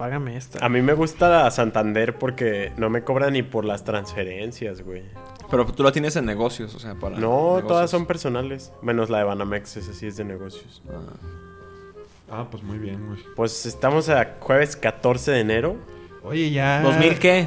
págame esta. A mí me gusta Santander porque no me cobran ni por las transferencias, güey. Pero tú la tienes en negocios, o sea, para... No, negocios. todas son personales. Menos la de Banamex, esa sí es de negocios. Ah, pues muy bien, güey. Pues estamos a jueves 14 de enero. Oye, ya... ¿2000 qué?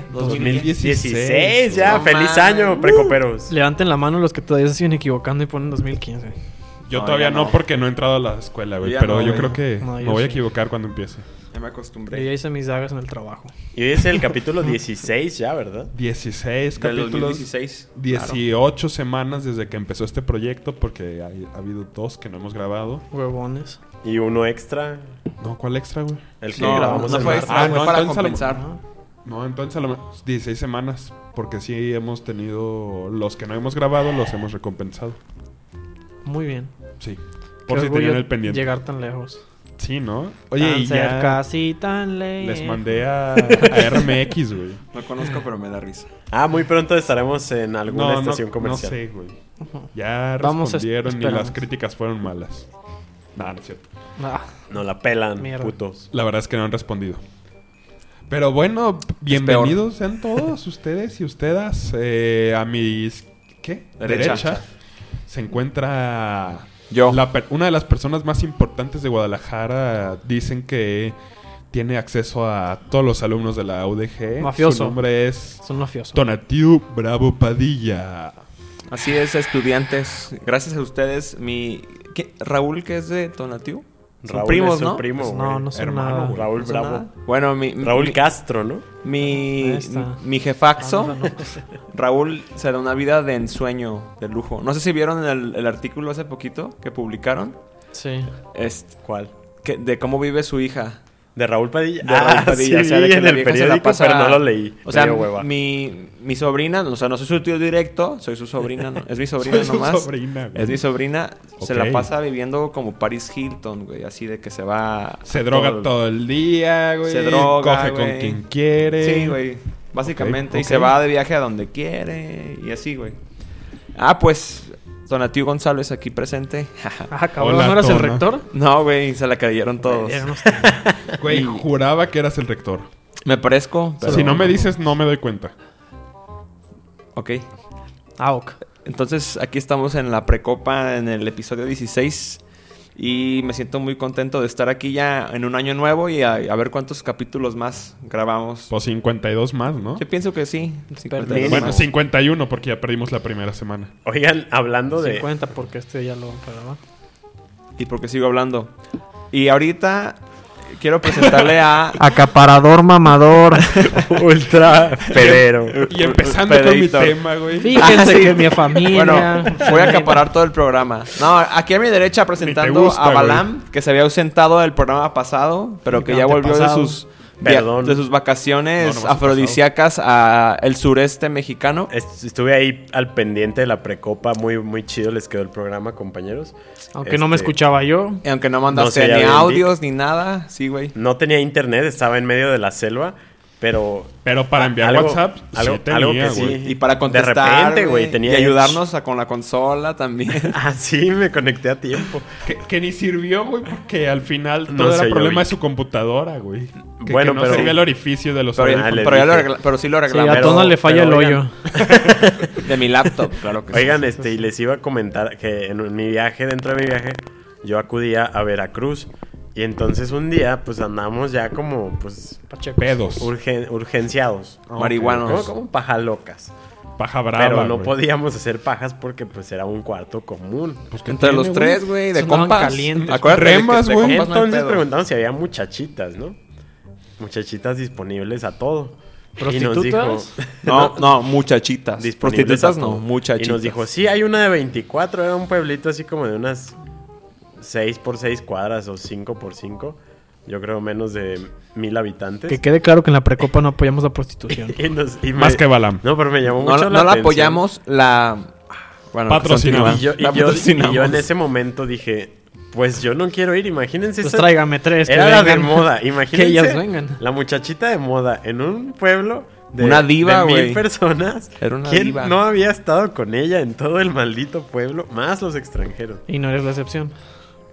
2016 ya. No ¡Feliz mames. año, precoperos! Levanten la mano los que todavía se siguen equivocando y ponen 2015. Yo No, todavía ya no no. porque no he entrado a la escuela, güey. Yo ya Pero no, yo güey. creo que No, me yo voy a sí. equivocar cuando empiece. Ya me Yo acostumbré. ya hice mis dagas en el trabajo. Y hoy es el capítulo 16 ya, ¿verdad? 16 Del capítulos. 2016. 18 semanas desde que empezó este proyecto porque ha habido 2 que no hemos grabado. Huevones. Y uno extra, No, ¿cuál extra, güey? el que No, grabamos no en fue marzo. extra, fue no, para entonces a lo- compensar. No, entonces a lo mejor 16 semanas. Porque sí hemos tenido... Los que no hemos grabado los hemos recompensado. Muy bien. Sí. Qué Por si orgullo tenían el pendiente. llegar tan lejos. Sí, ¿no? Oye, Tan y ya cerca, sí, tan lejos. les mandé a RMX, güey. No conozco, pero me da risa. Ah, muy pronto estaremos en alguna estación comercial. No sé, güey. Ya Vamos, respondieron y esperamos. las críticas fueron malas. No, no es cierto. Ah, No la pelan, Mierda. putos. La verdad es que no han respondido. Pero bueno, bienvenidos sean todos ustedes y ustedes a mis... ¿Qué? Derecha. Se encuentra... Yo. Una de las personas más importantes de Guadalajara. Dicen que tiene acceso a todos los alumnos de la UDG. Mafioso. Su nombre es son mafiosos. Tonatiu Bravo Padilla. Así es, estudiantes. Gracias a ustedes, Raúl, que es de Tonatiu. Son Raúl primos, es su ¿no? primo, Pues no, güey. no son Hermano, nada. güey. Raúl ¿No son Bravo. nada? Bueno, Raúl Castro, ¿no? mi Ahí está. jefaxo, Ah, no. Raúl, se da una vida de ensueño, de lujo. No sé si vieron el artículo hace poquito que publicaron. Sí. ¿Cuál? De cómo vive su hija. ¿De Raúl Padilla? De Raúl Padilla, sí, o sea, de que en la el vieja se la periódico, pasa- pero no lo leí. O sea, Me dio hueva. mi sobrina, o sea, no soy su tío directo, soy su sobrina, ¿no? Es mi sobrina Soy su nomás. sobrina, güey. Es mi sobrina, se Ok. la pasa viviendo como Paris Hilton, güey, así de que se va... Se droga todo el día, güey. Se droga, Coge güey. con quien quiere. Sí, güey, básicamente, Ok, y se ok. va de viaje a donde quiere, y así, güey. Ah, pues, Donatiu González aquí presente. Ah, cabrón, Hola, ¿no eras el Tona. rector? No, güey, se la cayeron todos. Eran unos- Güey, juraba que eras el rector. Me parezco, pero... Si no me dices, no me doy cuenta. Ok. Ah, ok. Entonces, aquí estamos en la Precopa, en el episodio 16. Y me siento muy contento de estar aquí ya en un año nuevo y a ver cuántos capítulos más grabamos. Pues 52 más, ¿no? Yo pienso que sí. 52 Mínimo. Bueno, más. 51 porque ya perdimos la primera semana. Oigan, hablando de... 50 porque este ya lo pagaba. Y porque sigo hablando. Y ahorita quiero presentarle a... Acaparador mamador. Ultra pedero. Y empezando con mi Pedrito. tema, güey. Fíjense Sí. que mi familia. Bueno, voy a acaparar todo el programa. No, aquí a mi derecha presentando gusta, a Balam, que se había ausentado del programa pasado, pero que ya volvió Antepasado. Perdón. de sus vacaciones No, no me has afrodisíacas a el sureste mexicano. Estuve ahí al pendiente de la precopa. Muy, muy chido les quedó el programa, compañeros. Aunque no me escuchaba yo. Y aunque no No mandaste sé, ya ni vendí. audios ni nada, sí, güey. No tenía internet, estaba en medio de la selva, pero... Pero para enviar algo- WhatsApp, algo- sí tenía, algo que güey. sí. Y para contestar, De repente, güey, tenía y ayudarnos con la consola también. Ah, sí, me conecté a tiempo. Que ni sirvió, güey, porque al final No todo se era oyó problema bien. de su computadora, güey. Bueno, que no pero- servía el orificio de los Pero, Ah, le pero, ya dije. pero sí lo Sí, arreglamos. a Tona le falla el pero hoyo. De mi laptop, claro que sí. Oigan, y les iba a comentar que en mi viaje, dentro de mi viaje, yo acudía a Veracruz. Y entonces un día, pues andamos ya como, pues, Pachecos. pedos. urgenciados. Marihuanos. Como paja locas. Paja brava, Pero no güey. podíamos hacer pajas porque pues era un cuarto común. Pues, ¿qué Entre tiene, los tres, güey, de Sonaban compas. calientes. Acuérdate Remas, de güey. compas no hay Entonces pedo. preguntamos si había muchachitas, ¿no? Muchachitas disponibles a todo. ¿Prostitutas? No, muchachitas. Disponibles Prostitutas a no, todo. muchachitas. Y nos dijo, sí, hay una de 24. Era un pueblito así como de unas 6 por 6 cuadras o 5 por 5. Yo creo menos de 1000 habitantes. Que quede claro que en la precopa no apoyamos la prostitución. Y Más que Balam. No, pero me llamó No, mucho no la la atención. apoyamos, la... Bueno, Patrocinamos. continúa. Y La yo patrocinamos. en ese momento dije, pues yo no quiero ir. Imagínense. Pues esa- tráigame tres. Era que la de vengan. moda. Imagínense. Que ellas vengan. La muchachita de moda en un pueblo de, Una diva, de 1000 güey. personas. Era una ¿Quién diva. no había estado con ella en todo el maldito pueblo? Más los extranjeros. Y no eres la excepción.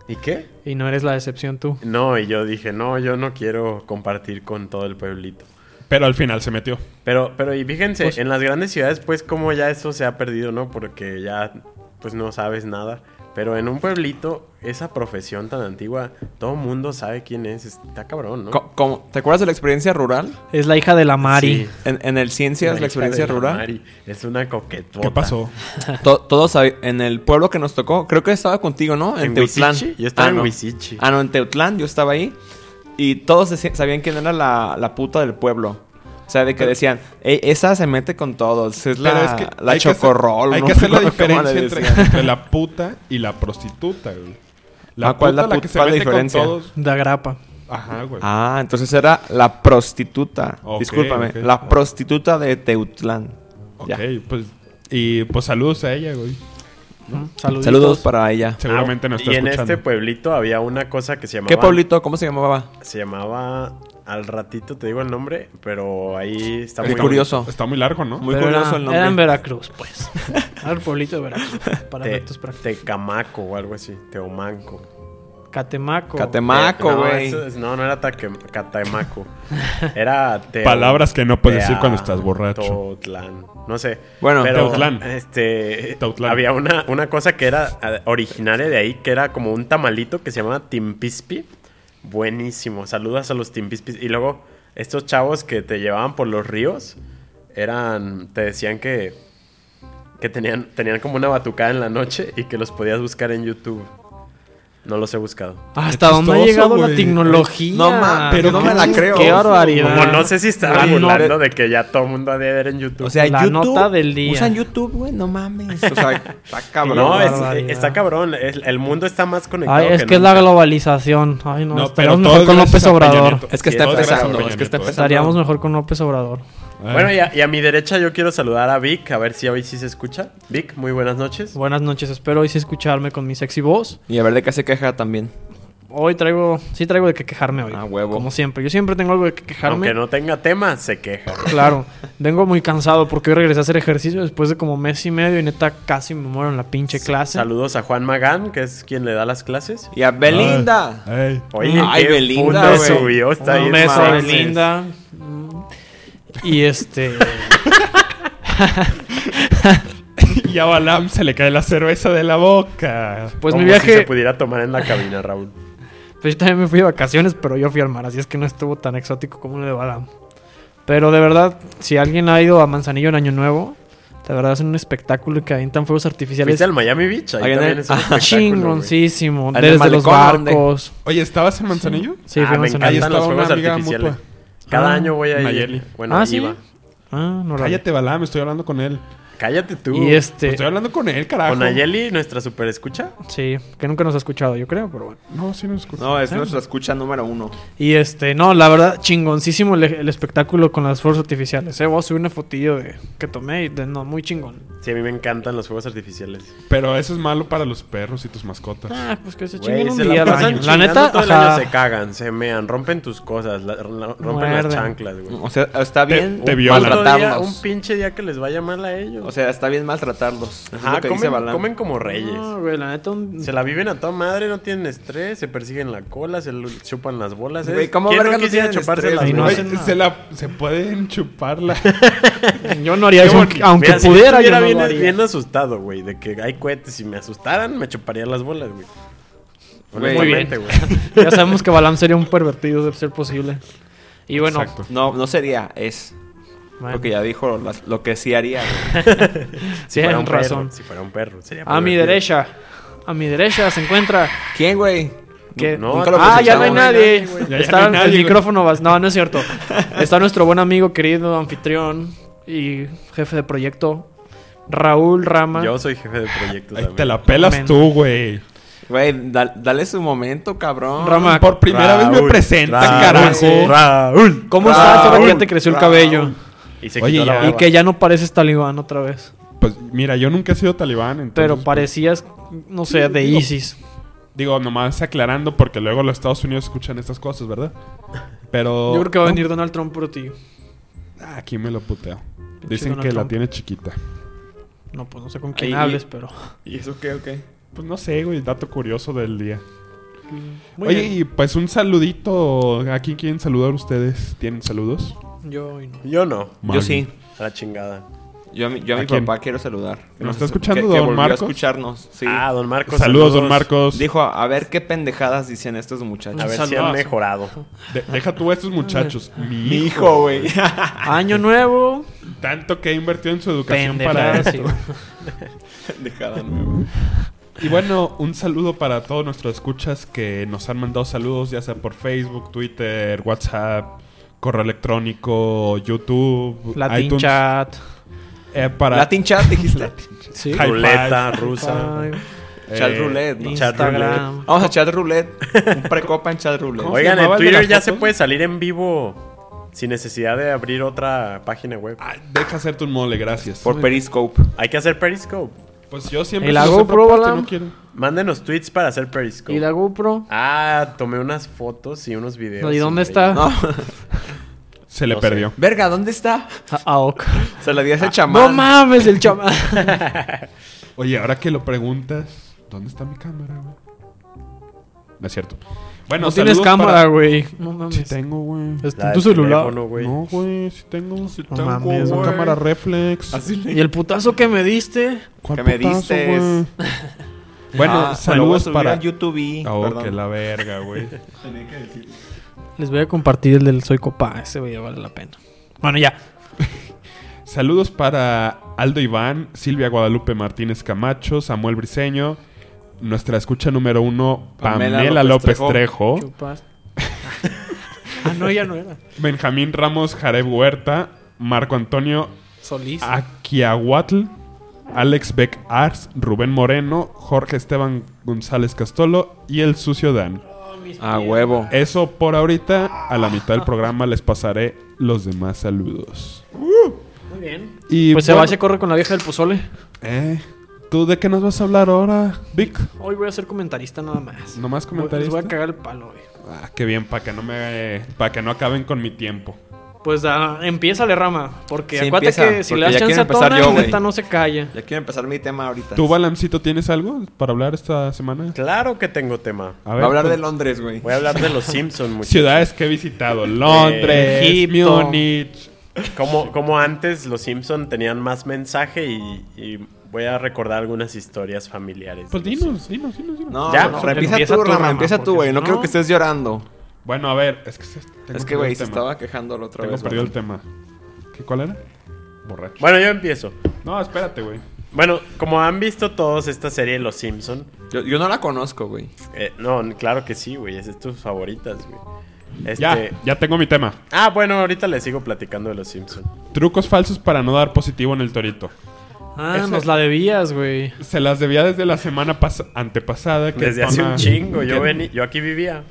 ¿Y qué? Y no eres la excepción tú. No, y yo dije, no, yo no quiero compartir con todo el pueblito. Pero al final se metió. Pero y fíjense, Pues- en las grandes ciudades, pues, como ya eso se ha perdido, ¿no? Porque ya, pues, no sabes nada. Pero en un pueblito, esa profesión tan antigua, todo el mundo sabe quién es. Está cabrón, ¿no? ¿Te acuerdas de la experiencia rural? Es la hija de la Mari. Sí. En el Ciencias, la experiencia hija de rural. Mari. Es una coquetota. ¿Qué pasó? Todos en el pueblo que nos tocó, creo que estaba contigo, ¿no? ¿En Teutlán. Huizichi? Yo estaba en no. Huizichi. No, en Teutlán, yo estaba ahí. Y todos sabían quién era la puta del pueblo. O sea, de que decían, esa se mete con todos. Es Pero la, es que la hay que hacer- chocorrol. Hay no que me hacer la acuerdo cómo diferencia le entre, decían. entre la puta y la prostituta, güey. La ¿cuál es puta la la que puta? se ¿Cuál es la mete con diferencia? todos. De agrapa. Ajá, güey. Ah, entonces era la prostituta. Ok, Discúlpame. ok. La prostituta de Teutlán. Ok, Ya. pues... Y pues saludos a ella, güey. Saluditos. Saludos para ella. Seguramente nos está Y en escuchando. este pueblito había una cosa que se llamaba... ¿Qué pueblito? ¿Cómo se llamaba? Se llamaba... Al ratito te digo el nombre, pero ahí está Qué muy curioso. Está muy largo, ¿no? Muy Pero curioso el nombre. Era en Veracruz, pues. Era el pueblito de Veracruz. Para Te- efectos prácticos. Tecamaco o algo así. Teomanco. Catemaco. Catemaco, No, güey. no era Catemaco. Era Palabras que no puedes decir cuando estás borracho. Teutlán. No sé. Bueno, pero, Teutlán. Teutlán. Había una cosa que era originaria de ahí, que era como un tamalito que se llamaba Timpispi. Buenísimo. Saludas a los Timpispis. Y luego, estos chavos que te llevaban por los ríos, te decían que tenían como una batucada en la noche y que los podías buscar en YouTube. No los he buscado. ¿Hasta Qué dónde ha chistoso, llegado la güey. tecnología? No mames, pero no qué me la creo. Qué barbaridad. Como no sé si estaba La burlando nota- de que ya todo el mundo ha de ver en YouTube. O sea, La YouTube. nota del día. Usan YouTube, güey. No mames. O sea, está cabrón. no, barbaridad. está cabrón. El mundo está más conectado. Ay, es que es nunca. la globalización. Ay, no, No, estaríamos pero todo mejor es con gracias López a Peña Obrador. Nieto. Es que está Sí, todo es empezando. gracias a Es que está Peña Nieto. empezando. Estaríamos mejor con López Obrador. Bueno, y a mi derecha yo quiero saludar a Vic, a ver si hoy sí se escucha. Vic, muy buenas noches. Buenas noches, espero hoy sí escucharme con mi sexy voz. Y a ver de qué se queja también. Hoy traigo de qué quejarme hoy. Ah, huevo. Como siempre, yo siempre tengo algo de qué quejarme. Aunque no tenga tema, se queja. Claro, vengo muy cansado porque hoy regresé a hacer ejercicio después de como mes y medio y neta casi me muero en la pinche clase. Saludos a Juan Magán, que es quien le da las clases. Y a Belinda. Ay. Oye, Ay, qué Belinda, funda güey. subió, está Un ahí. beso a mames. Belinda. Y Y a Balam se le cae la cerveza de la boca. pues Como mi si se viaje, pudiera tomar en la cabina, Raúl. pues yo también me fui de vacaciones, pero yo fui al mar, así es que no estuvo tan exótico como el de Balam. Pero de verdad, si alguien ha ido a Manzanillo en Año Nuevo, de verdad es un espectáculo que avientan fuegos artificiales. ¿Fuiste al Miami Beach? Ahí Ahí en también el- es un espectáculo, Chingoncísimo, En el desde los malecón, ¿dónde? barcos. Oye, ¿estabas en Manzanillo? Sí, güey. fui a Me Manzanillo. Ahí encantan los estaba fuegos una amiga artificiales. mutua. Cada Ah, año voy a ir. Nayeli. Bueno, Ah, ¿sí? iba. Ah, no, Cállate, Balam, estoy hablando con él. Cállate tú. Y Estoy hablando con él, carajo. ¿Con Nayeli, nuestra super escucha? Sí, que nunca nos ha escuchado, yo creo, pero bueno. No, sí nos escucha. No, es nuestra escucha número 1. Y no, la verdad, chingoncísimo el espectáculo con las fuegos artificiales. Voy a subir una fotillo que tomé y no, muy chingón. Sí, a mí me encantan los fuegos artificiales. Pero eso es malo para los perros y tus mascotas. Ah, pues que se Güey, chinguen un se día la al pasan año. La chingando neta, todo el ajá. año se cagan, se mean, rompen tus cosas, rompen Muerden. las chanclas, güey. O sea, está bien te violan. maltratarlos. Un pinche día que les vaya mal a ellos. O sea, está bien maltratarlos. Es ajá, lo que dice comen, Balam. comen como reyes. No, güey, la neta, Se la viven a toda madre, no tienen estrés, se persiguen la cola, se chupan las bolas. Güey, ¿cómo ¿Quién verga no no quisiera tienen chuparse estrés? las Y no bolas? hacen Oye, nada. se pueden chuparla. yo no haría eso, aunque Mira, si pudiera, yo yo estuviera no bien, lo haría. bien asustado, güey, de que hay cohetes. Si me asustaran, me chuparía las bolas, güey. Güey, Honestamente, güey. Ya sabemos que Balam sería un pervertido de ser posible. Y bueno, Exacto. No sería, es. bueno, Porque ya dijo lo que sí haría. güey. Si fuera tienen un perro, razón. si fuera un perro, sería A mi pervertido. derecha se encuentra ¿Quién, güey? que No, Nunca lo ya no hay presentamos. nadie. güey. Ya Está no hay nadie, el güey. micrófono no es cierto. Está nuestro buen amigo, querido anfitrión y jefe de proyecto Raúl Rama. Yo soy jefe de proyecto Ay, también. te la pelas Amén. tú, güey. Güey, dale su momento, cabrón. Rama, Por primera vez me Raúl, presentan, Raúl, carajo. Raúl. ¿cómo Raúl, estás ahora que ya te creció el Raúl. cabello? Y se Oye, quitó la ya. Y barba. que ya no pareces talibán otra vez. Pues mira, yo nunca he sido talibán, entonces... Pero pues, parecías, no sé, de digo- ISIS. Digo, nomás aclarando porque luego los Estados Unidos escuchan estas cosas, ¿verdad? Pero... Yo creo que va a no, venir Donald Trump por ti. Aquí me lo puteo. Pinche Dicen Donald que la Trump. tiene chiquita. No, pues no sé con quién Ahí- hables, pero... ¿Y eso qué o qué? Pues no sé, güey, dato curioso del día. Muy Oye, bien. y pues un saludito. ¿A quién quieren saludar ustedes? ¿Tienen saludos? Yo y no. Yo no. Yo sí. A la chingada. Yo a mi quién? papá quiero saludar. ¿Nos está escuchando que don volvió Marcos? a escucharnos, sí. Ah, don Marcos. Saludos, don Marcos. Dijo, a ver qué pendejadas dicen estos muchachos. A ver si Saludazo. han mejorado. Deja tú a estos muchachos. Mi hijo, güey. Año nuevo. Tanto que ha invertido en su educación para Pendejada, esto. sí. Pendejada nueva. Y bueno, un saludo para todos nuestros escuchas que nos han mandado saludos, ya sea por Facebook, Twitter, WhatsApp, correo electrónico, YouTube, Latin iTunes. Chat. Para Latin Chat, dijiste. Sí. High Ruleta five. rusa. Chat roulette, ¿no? Instagram. Vamos a chat roulette. Un precopa en chat roulette. ¿Cómo se Oigan, en llamaba el de Twitter las ya se fotos? puede salir en vivo sin necesidad de abrir otra página web. Ay, deja hacerte un mole, gracias. Por Periscope. Hay que hacer Periscope. Pues yo siempre ¿Y la se los he GoPro, propuesto y Balam? no quiero. Mándenos tweets para hacer Periscope. ¿Y la GoPro? Ah, tomé unas fotos y unos videos. ¿Y dónde increíbles. está? No. Se le No sé. perdió. Verga, ¿dónde está? Ok. Se la di a ese chamán. No mames, el chamán. Oye, ahora que lo preguntas, ¿dónde está mi cámara, güey? No es cierto. Bueno, No tienes saludos cámara, para- güey. No mames. Sí tengo, güey. Está La en tu del celular. teléfono, güey. No, güey, sí tengo. No mames, Una güey. cámara reflex. ¿Y el putazo que me diste? ¿Cuál que me putazo, diste güey? Bueno, Ah, saludos lo voy a subir para... a YouTube. Oh, perdón. que la verga, güey. Les voy a compartir el del Soy Copa. Ese güey vale la pena. Bueno, ya. Saludos para Aldo Iván, Silvia Guadalupe Martínez Camacho, Samuel Briseño, nuestra escucha número 1, Pamela Pamela López López Trejo, Chupas. No, ya no era. Benjamín Ramos Jareb Huerta, Marco Antonio Solís. Aquiahuatl, Alex Beck Ars, Rubén Moreno, Jorge Esteban González Castolo y el Sucio Dan. A huevo. Eso por ahorita. A la mitad del programa les pasaré los demás saludos. Muy bien. Y Pues bueno, Sebastián corre con la vieja del pozole. ¿tú de qué nos vas a hablar ahora, Vic? Hoy voy a ser comentarista nada más. ¿Nomás Les comentarista? voy a cagar el palo, güey. Ah, qué bien, para que no acaben con mi tiempo. Pues empiézale, Rama. Porque Sí, acuérdate empieza, que si porque le das ya chance quiero a empezar Tona, yo, güey. neta no se calla. Ya quiero empezar mi tema ahorita. ¿Tú, Balamcito, tienes algo para hablar esta semana? Claro que tengo tema. A Voy a hablar pues, de Londres, güey. Voy a hablar de los Simpsons, muchachos. ciudades que he visitado. Londres, Egipto. Múnich. Como antes los Simpsons tenían más mensaje y voy a recordar algunas historias familiares. Pues de los dinos. No, Ya, no, pero empieza tú, Rama. Empieza tú, porque güey. si No no- quiero que estés llorando. Bueno, a ver, es que Es que, güey, se estaba quejando la otra Tengo vez. perdido güey. el tema. ¿Cuál era? Borracho. Bueno, yo empiezo. No, espérate, güey. Bueno, como han visto todos esta serie de Los Simpson, Yo no la conozco, güey. no, claro que sí, güey, es de tus favoritas, güey. Ya tengo mi tema. Ah, bueno, ahorita les sigo platicando de Los Simpson. Trucos falsos para no dar positivo en el torito. Ah, Ese- nos la debías, güey. Se las debía desde la semana antepasada. Que Desde hace Tona- un chingo, yo que- yo aquí vivía.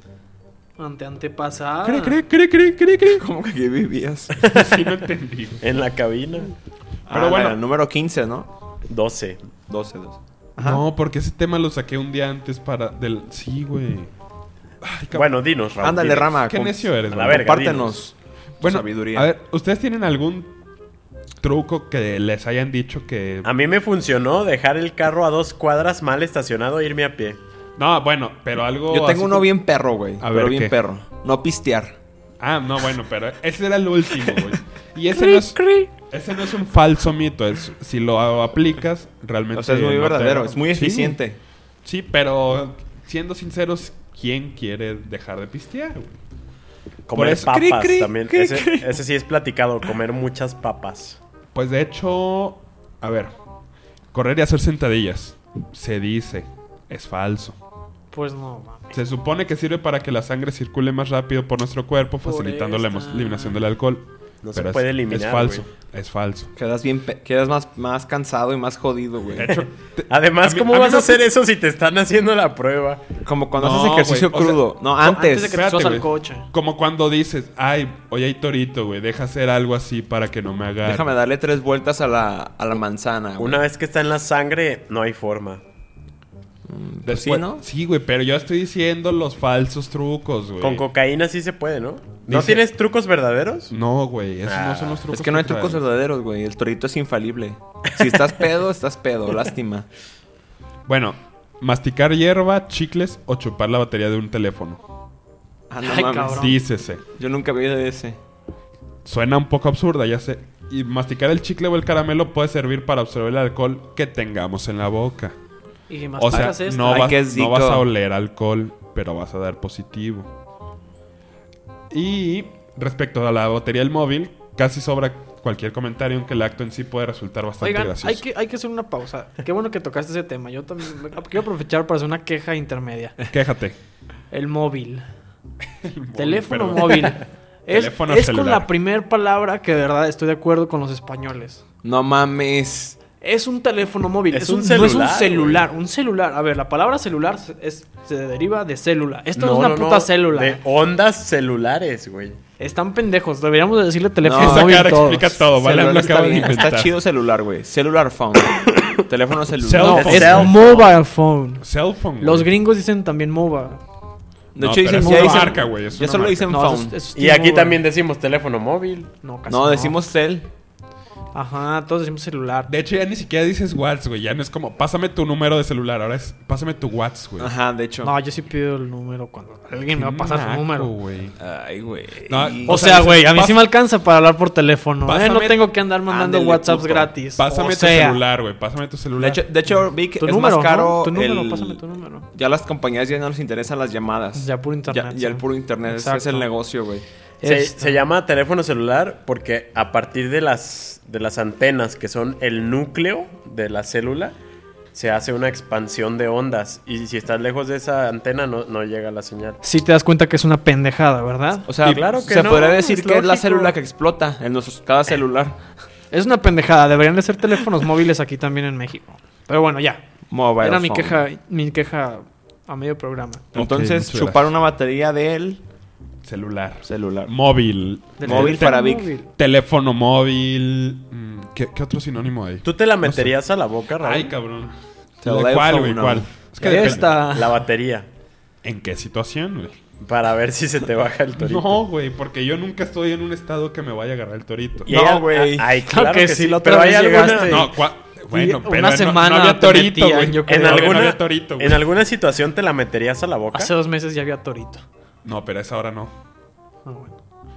Antepasada. Cree. ¿Cómo que aquí vivías? Sí, no entendí, güey. En la cabina. Pero bueno. El número 15, ¿no? 12. 12. Ajá. No, porque ese tema lo saqué un día antes para... Sí, güey. Ay, cabrón. Bueno, dinos, Raúl. Ándale, dinos. Rama. Qué necio eres, a la güey. verga. Compártenos tu Bueno, sabiduría. a ver, ¿ustedes tienen algún truco que les hayan dicho que... A mí me funcionó dejar el carro a 2 cuadras mal estacionado e irme a pie. No, bueno, pero algo... Yo así tengo uno como- bien perro, güey. A Pero ver, bien ¿qué? perro. No pistear. Ah, no, bueno, pero ese era el último, güey. Y ese no es un falso mito. Si lo aplicas, realmente... O sea, es muy no te- verdadero. Es muy Sí, eficiente. Sí, pero siendo sinceros, ¿quién quiere dejar de pistear, güey? Comer eso- papas Cri, cri, también. cri, Ese sí es platicado, comer muchas papas. Pues de hecho, a ver, correr y hacer sentadillas. Se dice, es falso. Pues no, mames. Se supone que sirve para que la sangre circule más rápido por nuestro cuerpo, Por facilitando la esta. eliminación del alcohol. No se Pero puede es eliminar, falso, güey. es falso. Quedas más cansado y más jodido, güey. De hecho, Además, a mí- ¿cómo a mí vas no a hacer se- eso si te están haciendo la prueba? Como cuando No, haces ejercicio güey, o sea, crudo. No, Antes antes. de que te espérate, subas al güey. coche. como cuando dices, ay, hoy hay torito, güey, deja hacer algo así para que no me haga... Déjame darle 3 vueltas a la manzana, güey. Una vez que está en la sangre, no hay forma. Pues sí, ¿no? Sí, güey, pero yo estoy diciendo los falsos trucos, güey. Con cocaína sí se puede, ¿no? ¿No Dice- tienes trucos verdaderos? No, güey, esos Ah, no son los trucos. Es que no hay traen. trucos verdaderos, güey. El torito es infalible. Si estás pedo, estás pedo. Lástima. Bueno, masticar hierba, chicles o chupar la batería de un teléfono. Ah, no Ay, mames. cabrón. Dícese. Yo nunca había oído de ese. Suena un poco absurda, ya sé. Y masticar el chicle o el caramelo puede servir para absorber el alcohol que tengamos en la boca. Y O sea, masticas esto. no, Ay, qué no zico. vas a oler alcohol, pero vas a dar positivo. Y respecto a la batería del móvil, casi sobra cualquier comentario, aunque el acto en sí puede resultar bastante Oigan, gracioso. hay que hacer una pausa. Qué bueno que tocaste ese tema. Yo también quiero aprovechar para hacer una queja intermedia. Quéjate. El móvil. móvil, Teléfono perdón. móvil. Teléfono Es con celular. la primera palabra que de verdad estoy de acuerdo con los españoles. No mames. Es un teléfono móvil. Es un no es un celular, celular. Un celular. A ver, la palabra celular se deriva de célula. Esto no es una puta célula. De ondas celulares, güey. Están pendejos. Deberíamos de decirle teléfono No, Esa móvil cara todos. explica todo, ¿vale? Celular Lo está acabo de bien. inventar. Está chido celular, güey. Cellular phone. Teléfono celular. Cell No, phone. es Cell phone. mobile phone. Cell phone, güey. Los gringos dicen también mobile. De No, hecho, pero dicen, es ya una dicen, marca, güey, es ya una solo marca. dicen No, phone. eso es Y aquí T-Mobile. también decimos teléfono móvil. No, casi No, decimos cel. Ajá, todos decimos celular. De hecho, ya ni siquiera dices WhatsApp, güey. Ya no es como, pásame tu número de celular. Ahora es, pásame tu WhatsApp, güey. Ajá, de hecho. No, yo sí pido el número cuando alguien me va a pasar su Naco, número. güey. Ay, güey. No, O O sea, sea, dices, güey, a mí "Pas- sí me alcanza para hablar por teléfono. No Pásame- tengo que andar mandando Ándele, WhatsApps puto. gratis. Pásame O tu sea, celular, güey. Pásame tu celular. De hecho, Vic, Tu es número, más caro. ¿no? Tu número, pásame tu número. Ya las compañías ya no les interesan las llamadas. Ya puro internet. Ya el sí. puro internet. Ese es Exacto. el negocio, güey. Se llama teléfono celular porque a partir de las antenas que son el núcleo de la célula se hace una expansión de ondas y si estás lejos de esa antena no llega la señal. Sí te das cuenta que es una pendejada, ¿verdad? O sea, Y claro que se no, podría decir es que es la lógico. célula que explota en cada celular. Es una pendejada. Deberían de ser teléfonos móviles aquí también en México. Pero bueno, ya. Mobile Era phone. mi queja a medio programa. Entonces, muchas chupar gracias. una batería del Celular. celular. Móvil. Del Móvil teléfono para Vic. móvil. Teléfono móvil. ¿Qué otro sinónimo hay? ¿Tú te la meterías a la boca, Raúl? Ay, cabrón. Teléfono. ¿Cuál, güey? ¿Cuál? Es que depende. Esta. La batería. ¿En qué situación, güey? Para ver si se te baja el torito. No, güey, porque yo nunca estoy en un estado que me vaya a agarrar el torito. Y No, hay- güey. Ay, Claro claro que que sí, sí. la otra Pero hay vez alguna... llegaste. No, bueno, Una pero semana no había te torito, metían, güey. yo creo. En No alguna, había torito, güey. en alguna situación te la meterías a la boca. Hace 2 meses ya había torito. No, pero a esa hora no. Ah, bueno.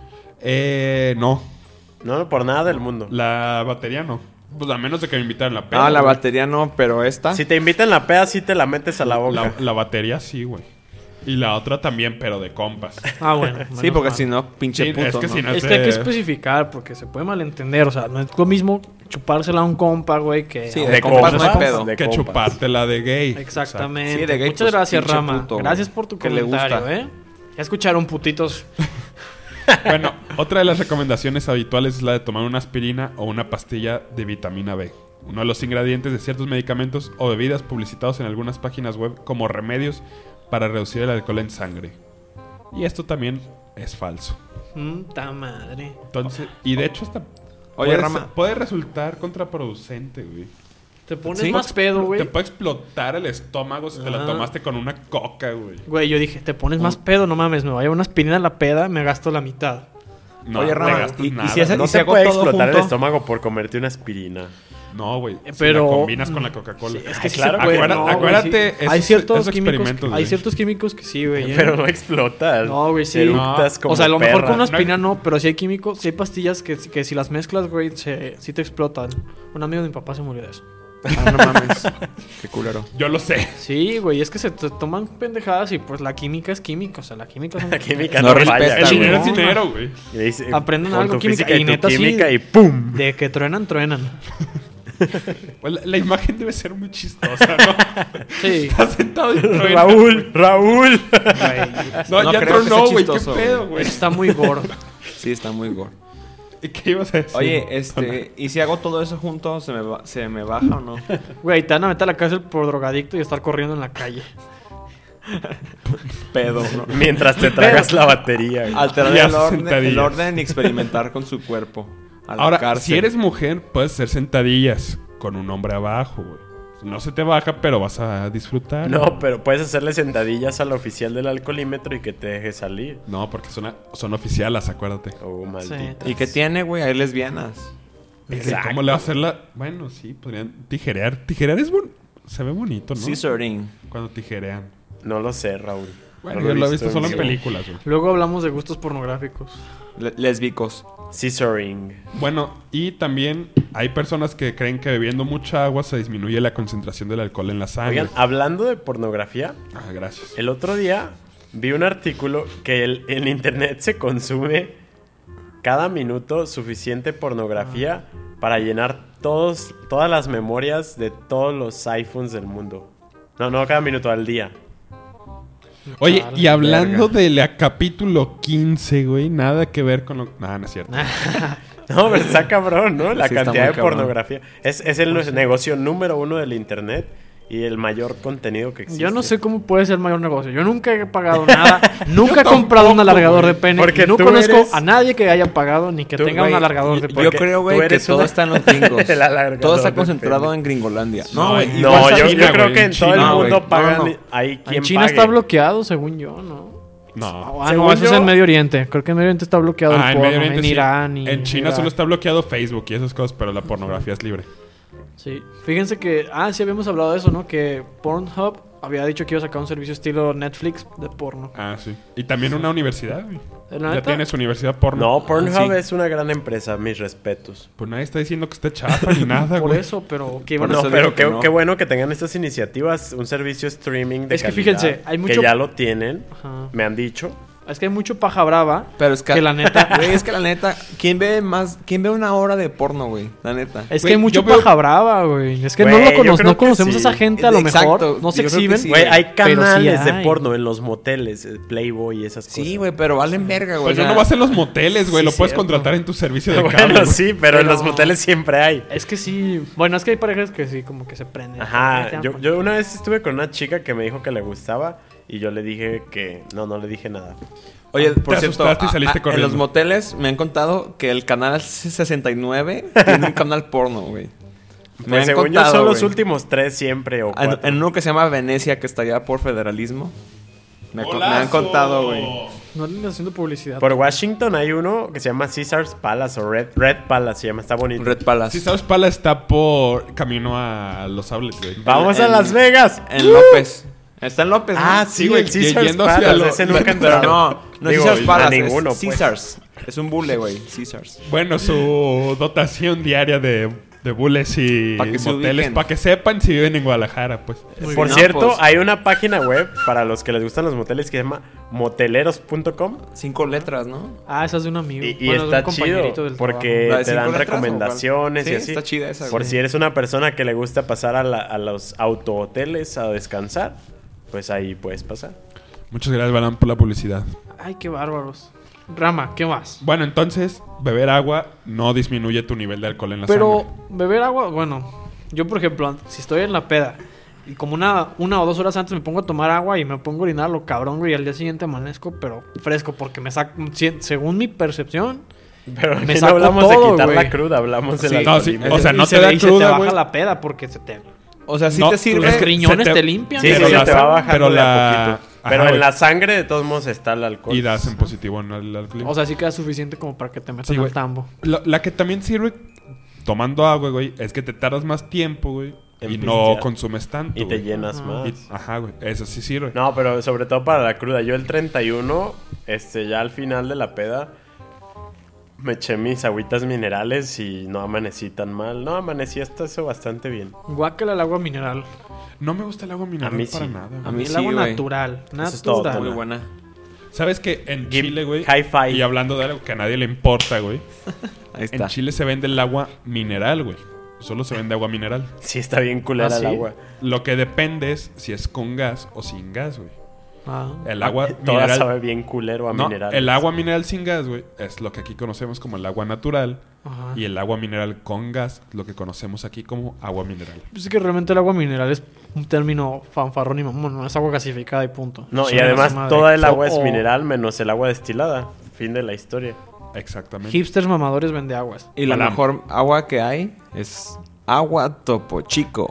No. No, por nada del mundo. La batería no. Pues a menos de que me invitaran la peda. Ah, la güey. batería no, pero esta. Si te invitan la peda, sí te la metes a la boca. La batería sí, güey. Y la otra también, pero de compas. Ah, bueno. Sí, menos porque mal. si no, pinche Sí, puto. es que ¿no? si no- Es que hay que especificar porque se puede malentender. O sea, no es lo mismo chupársela a un compa, güey, que... Sí, a un de compa. compas no hay compas, pedo. de Que compas. chupártela de gay. Exactamente. Sí, de gay, Muchas pues, gracias, pinche Rama. puto, güey. Gracias por tu Que le comentario, gusta. ¿eh? Ya escucharon, putitos. Bueno, otra de las recomendaciones habituales es la de tomar una aspirina o una pastilla de vitamina B. Uno de los ingredientes de ciertos medicamentos o bebidas publicitados en algunas páginas web como remedios para reducir el alcohol en sangre. Y esto también es falso. Ta madre. Entonces, y de hecho hasta Oye, Rama. puede resultar contraproducente, güey. Te pones ¿Sí? más pedo, güey. Te puede explotar el estómago si te la Ah. tomaste con una coca, güey. Güey, yo dije, te pones más pedo, no mames, me voy a llevar una aspirina a la peda, me gasto la mitad. No, Oye, no Rama, te gastas y nada. si hace- No ¿Y si te hago puede todo explotar el junto? estómago por comerte una aspirina. No, güey. Si Pero- la combinas con la Coca-Cola. Es que sí claro, se puede. acuérdate- no, güey, acuérdate, sí. Hay esos- ciertos esos químicos, experimentos, hay güey. ciertos químicos que sí, güey. Pero no explotas. No, güey, sí. Eructas como O sea, a lo mejor perra. con una aspirina no, pero sí hay químicos, sí hay pastillas que si las mezclas, güey, sí te explotan. Un amigo de mi papá se murió de eso. Ah, no mames. Qué culero. Yo lo sé. Sí, güey, es que se toman pendejadas y pues la química es química, o sea, la química son... La química No no, respeta, falla. El Está dinero es chingón, dinero, güey. Y dice, Aprendan pon algo tu química, física y y tu neta sí. química y ¡pum! De que truenan, truenan. Pues la imagen debe ser muy chistosa, ¿no? Sí. Estás sentado y truena. Raúl. Güey, No, No ya creo que tronó, sea güey. ¿Qué chistoso, pedo, güey. güey? está muy gordo. Sí, está muy gore. ¿Y qué ibas a decir? Oye, ¿y si hago todo eso junto, se me baja o no? Güey, te van a meter a la cárcel por drogadicto y estar corriendo en la calle. Pedo, ¿no? Mientras te tragas la batería. güey. Alterar Y el haces orden, sentadillas. el orden y experimentar con su cuerpo. A la Ahora, cárcel. si eres mujer, puedes hacer sentadillas con un hombre abajo, güey. No se te baja, pero vas a disfrutar. No, pero puedes hacerle sentadillas al oficial del alcoholímetro y que te deje salir. No, porque son oficialas, acuérdate. Oh, maldito. ¿Y qué tiene, güey? Hay lesbianas. ¿Cómo le va a hacer la...? Bueno, sí, podrían tijerear. Tijerear es bueno. Se ve bonito, ¿no? Scissoring. Cuando tijerean. No lo sé, Raúl. Bueno, No yo lo he visto en solo en vivo. películas, güey. Luego hablamos de gustos pornográficos. Lésbicos. Scissoring. Bueno, y también hay personas que creen que bebiendo mucha agua se disminuye la concentración del alcohol en la sangre. Oigan, hablando de pornografía, Ah, gracias. el otro día vi un artículo que en internet se consume cada minuto suficiente pornografía para llenar todas las memorias de todos los iPhones del mundo. No cada minuto, al día. Oye, Chale, y hablando verga. del capítulo 15, güey, nada que ver con lo... no es cierto. No, pero está cabrón, ¿no? La Sí, está cantidad muy de cabrón. pornografía. Es el negocio número 1 del internet y el mayor contenido que existe. Yo no sé cómo puede ser mayor negocio. Yo nunca he pagado nada. Nunca he comprado un alargador de pene. Porque Y no tú conozco eres- a nadie que haya pagado ni que Tú, tenga güey, un alargador de yo pene. Yo Porque creo, tú güey, que eres todo una- está en los gringos. El alargador Todo está de concentrado pene. en Gringolandia. No, güey. no, igual No, está yo China, creo güey. que en todo el China, mundo güey. pagan. No, no. Ahí quien En China pague. está bloqueado, según yo, ¿no? No. Ah, Según no, eso es yo- en Medio Oriente. Creo que en Medio Oriente está bloqueado Ah, el en porno. Medio Oriente En sí. Irán y En China Irak. solo está bloqueado Facebook y esas cosas, pero la pornografía es libre. Sí. Fíjense que... sí habíamos hablado de eso, ¿no? Que Pornhub había dicho que iba a sacar un servicio estilo Netflix de porno. Ah, sí. Y también una universidad, güey. ¿La Ya neta? tienes universidad porno. No, Pornhub sí. es una gran empresa, mis respetos. Pues nadie está diciendo que esté chafa ni nada, Por güey. eso, pero... que iban Por a eso No, pero digo que no. qué bueno que tengan estas iniciativas, un servicio streaming de Es que calidad, fíjense, hay mucho- que ya lo tienen, Ajá. me han dicho. Es que hay mucho paja brava. Pero es que la neta... Güey, es que la neta, ¿quién ve una hora de porno, güey? La neta. Es Güey, que hay mucho yo veo- paja brava, güey. Es que Güey, no yo lo creo no que conocemos sí. a esa gente a lo Exacto, mejor. No se yo creo que exhiben. sí. Güey, hay Pero sí canales de hay. porno en los moteles, Playboy y esas cosas. Sí, güey, pero valen verga, güey. Pues o sea, no vas en los moteles, güey. Sí, lo puedes cierto. contratar en tu servicio de cable. Bueno, güey. sí, pero en Pero- los moteles siempre hay. Es que sí. Bueno, es que hay parejas que sí, como que se prenden. Ajá, yo una vez estuve con una chica que me dijo que le gustaba y yo le dije que... No le dije nada. Oye, por Te cierto, asustaste y saliste en corriendo. los moteles me han contado que el canal 69 tiene un canal porno, güey. Me Pues han según yo contado, son los güey. últimos 3 siempre o 4. En uno que se llama Venecia, que está allá por federalismo. Me han contado, güey. No le haciendo publicidad. Por Washington hay uno que se llama Caesar's Palace o Red Palace se llama, está bonito. Red Palace. Sí, sabes, Pala está por camino a Los Outlets, güey. ¡Vamos a en- Las Vegas! En López. Está en López, ¿no? Ah, sí, güey, el Caesar's yendo hacia Palace, lo- ese nunca he Pero entrado. no Digo, es Caesar's a Palace, ninguno, es pues. Caesars. Es un bule, güey. Caesars. Bueno, su dotación diaria de bules y Pa' que se moteles, ubiquen. para que sepan si viven en Guadalajara, pues. Muy Por bien. cierto, No, pues. hay una página web para los que les gustan los moteles que se llama moteleros.com 5 letras, ¿no? Esa es de un amigo. y Bueno, de un está compañerito chido del porque ¿La de te 5 dan letras o cuál? recomendaciones Sí, y así. está chida esa, Por güey. si eres una persona que le gusta pasar a los autohoteles a descansar, pues ahí puedes pasar. Muchas gracias, Balán, por la publicidad. trabajo. Ay, qué bárbaros. Rama, ¿qué más? Bueno, entonces, beber agua no disminuye tu nivel de alcohol en la Pero sangre. beber agua, bueno, yo por ejemplo, si estoy en la peda y como una o 2 horas antes me pongo a tomar agua y me pongo a orinar lo cabrón, güey, y al día siguiente amanezco, pero fresco, porque me saco, según mi percepción, Pero Me aquí no saco hablamos todo, de quitar güey. la cruda, hablamos de Sí. la No, sí, alcoholismo. o sea, y no se te da ve y se cruda, te güey. baja la peda porque se te... O sea, sí No, te Los sirve. riñones se te limpian. Sí, Pero sí, la se te va sang- bajando pero de la- a poquito. Ajá, Pero en güey. la sangre de todos modos está el alcohol. Y das en positivo en el alcoholismo. O sea, sí queda suficiente como para que te metas Sí, en güey. el tambo. La que también sirve tomando agua, güey, es que te tardas más tiempo, güey. En Y no pistear. consumes tanto. Y te güey. llenas Ajá. más. Ajá, güey. Eso sí sirve. No, pero sobre todo para la cruda. Yo el 31, ya al final de la peda, me eché mis agüitas minerales y no amanecí tan mal. No, amanecí hasta eso bastante bien. Guácala el agua mineral. No me gusta el agua mineral A mí para sí. nada. A güey. mí el sí, agua güey. natural. es todo, Natural. Muy buena. ¿Sabes que en Give Chile, güey? hi-fi. Y hablando de algo que a nadie le importa, güey. Ahí En está. Chile se vende el agua mineral, güey. Solo se vende agua mineral. Sí, está bien culera ¿Ah, el sí? agua. Lo que depende es si es con gas o sin gas, güey. Ah. El agua Toda mineral... sabe bien culero a No, mineral. el agua mineral sin gas, güey, es lo que aquí conocemos como el agua natural. Ajá. Y el agua mineral con gas, lo que conocemos aquí como agua mineral. Pues es que realmente el agua mineral es un término fanfarrón y mamón, no es agua gasificada y punto. No, y Chinga además su madre. toda el agua es O- mineral menos el agua destilada. Fin de la historia. Exactamente. Hipsters mamadores vende aguas. Y la Balam. mejor agua que hay es agua Topo Chico.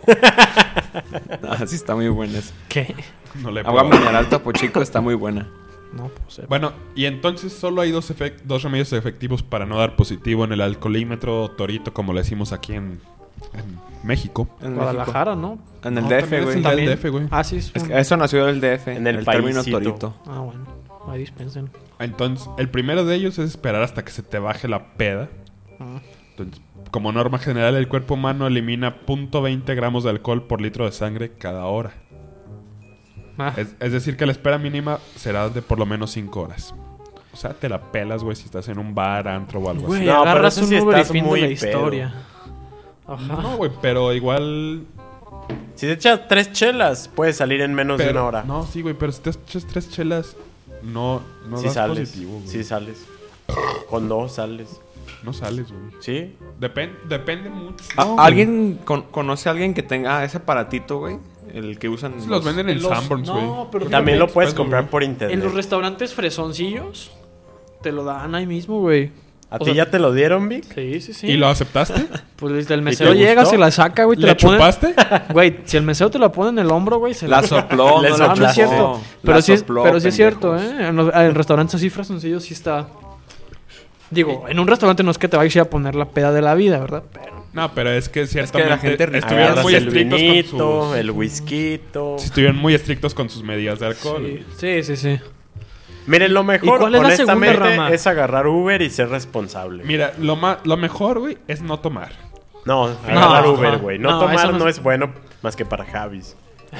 Así está muy buena. ¿Qué? No le Agua puedo- mineral Topo Chico está muy buena. No, pues Bueno, y entonces solo hay dos remedios efectivos para no dar positivo en el alcoholímetro torito, como le decimos aquí en En México. En Guadalajara, ¿no? En el No, DF, también es güey. el También. DF, güey. Ah, sí. Es que eso nació del DF. En el término paísito. torito. Ah, bueno. Ahí dispensen. Entonces, el primero de ellos es esperar hasta que se te baje la peda. Ah. Entonces, como norma general, el cuerpo humano elimina 0.20 gramos de alcohol por litro de sangre cada hora. Ah. Es decir, que la espera mínima será de por lo menos 5 horas. O sea, te la pelas, güey, si estás en un bar, antro o algo Güey, así. No, pero agarras eso un sí Uber y estás fin de muy la pedo. historia. Ajá. No, güey, pero igual... Si te echas 3 chelas, puedes salir en menos de pero- una hora. No, sí, güey, pero si te echas 3 chelas, no sí das sales. positivo, güey. Sí sales. Con 2 sales. No sales, güey. ¿Sí? Depende mucho. ¿Alguien conoce a alguien que tenga ese aparatito, güey? El que usan... Los venden en los- Sanborns, güey. no, pero También lo puedes Pues, comprar güey. por internet. En los restaurantes fresoncillos te lo dan ahí mismo, güey. ¿A o ti sea- ya te lo dieron, Vic? Sí, sí, sí. ¿Y lo aceptaste? Pues el te mesero gustó? llega, se la saca, güey, te ¿Le la pone. chupaste? Güey, si el mesero te la pone en el hombro, güey, se La sopló, Le no Ah, no es soplaste. cierto. Pero La sí, sopló, pero sí es cierto, pendejos. En restaurantes así fresoncillos sí está. Digo, en un restaurante no es que te vayas a ir a poner la peda de la vida, ¿verdad? Pero No, pero es que ciertamente la gente rica. estuvieron Agarras muy el estrictos vinito, con sus... el whisky. Estuvieron muy estrictos con sus medidas de alcohol. sí. Miren, lo mejor, ¿Y cuál es la segunda honestamente, rama? es agarrar Uber y ser responsable. Mira, lo mejor, güey, es no tomar. No, agarrar No, Uber, ajá. güey. No, No, tomar eso no, no es bueno más que para Javis.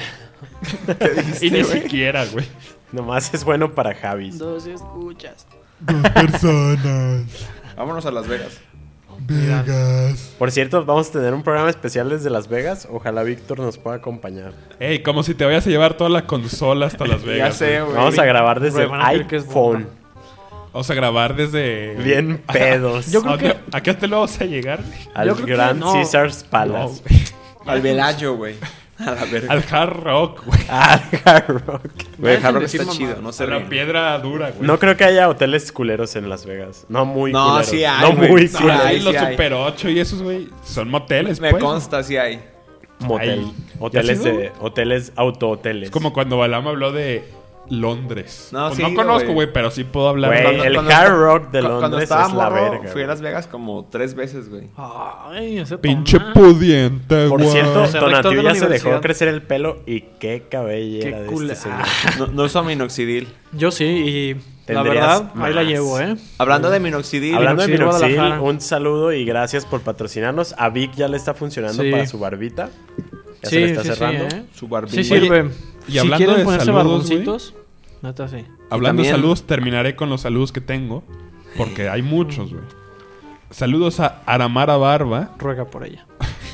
Y ni siquiera, güey. Nomás es bueno para Javis. Dos escuchas. Vámonos a Las Vegas. Por cierto, vamos a tener un programa especial desde Las Vegas. Ojalá Víctor nos pueda acompañar. Ey, como si te vayas a llevar toda la consola hasta Las Vegas. Ya sé, güey. güey. Vamos a grabar desde Güey, van a creer el que es iPhone. Vamos a grabar desde... Bien pedos. Yo creo que- ¿A qué te lo vamos a llegar? Al yo creo que Grand no. Caesars No, Palace. güey. Al Velayo, güey. A la verga. Al Hard Rock, güey. Al Hard Rock. Güey, Dejen Hard Rock decir está mamá. chido, no se A la ríen. piedra dura, güey. No creo que haya hoteles culeros en Las Vegas. No muy No, culeros. sí hay, No güey. muy Sí culeros. hay. Ahí los Super 8 y esos, güey, son moteles, Me pues. consta, sí hay. Motel. Ahí. Hoteles ¿Ya has ido? de... Hoteles, autohoteles. Es como cuando Balam habló de Londres. No, Pues sí, no güey. conozco, güey, pero sí puedo hablar. Güey, Cuando- el cuando Hard esta- Rock de Cuando Londres estaba es la morro, verga. fui a güey. Las Vegas como 3 veces, güey. Ay, ese Pinche toma. pudiente, Por güey. cierto, Ser Tonatiuh rector de ya la se dejó universidad. crecer el pelo y qué cabellera Qué de cula- este señor. No uso minoxidil. Yo sí, y la Tendrías verdad, ahí la más. llevo, Hablando de minoxidil, Hablando de Minoxidil Minoxidil, Guadalajara. un saludo y gracias por patrocinarnos. A Vic ya le está funcionando Sí. para su barbita. Ya se le está cerrando. su barbilla. Sí sirve. y Si hablando quieren de ponerse saludos, barboncitos, neta sí. Hablando de también- saludos, terminaré con los saludos que tengo. Porque hay muchos, güey. Saludos a Aramara Barba, Ruega por ella.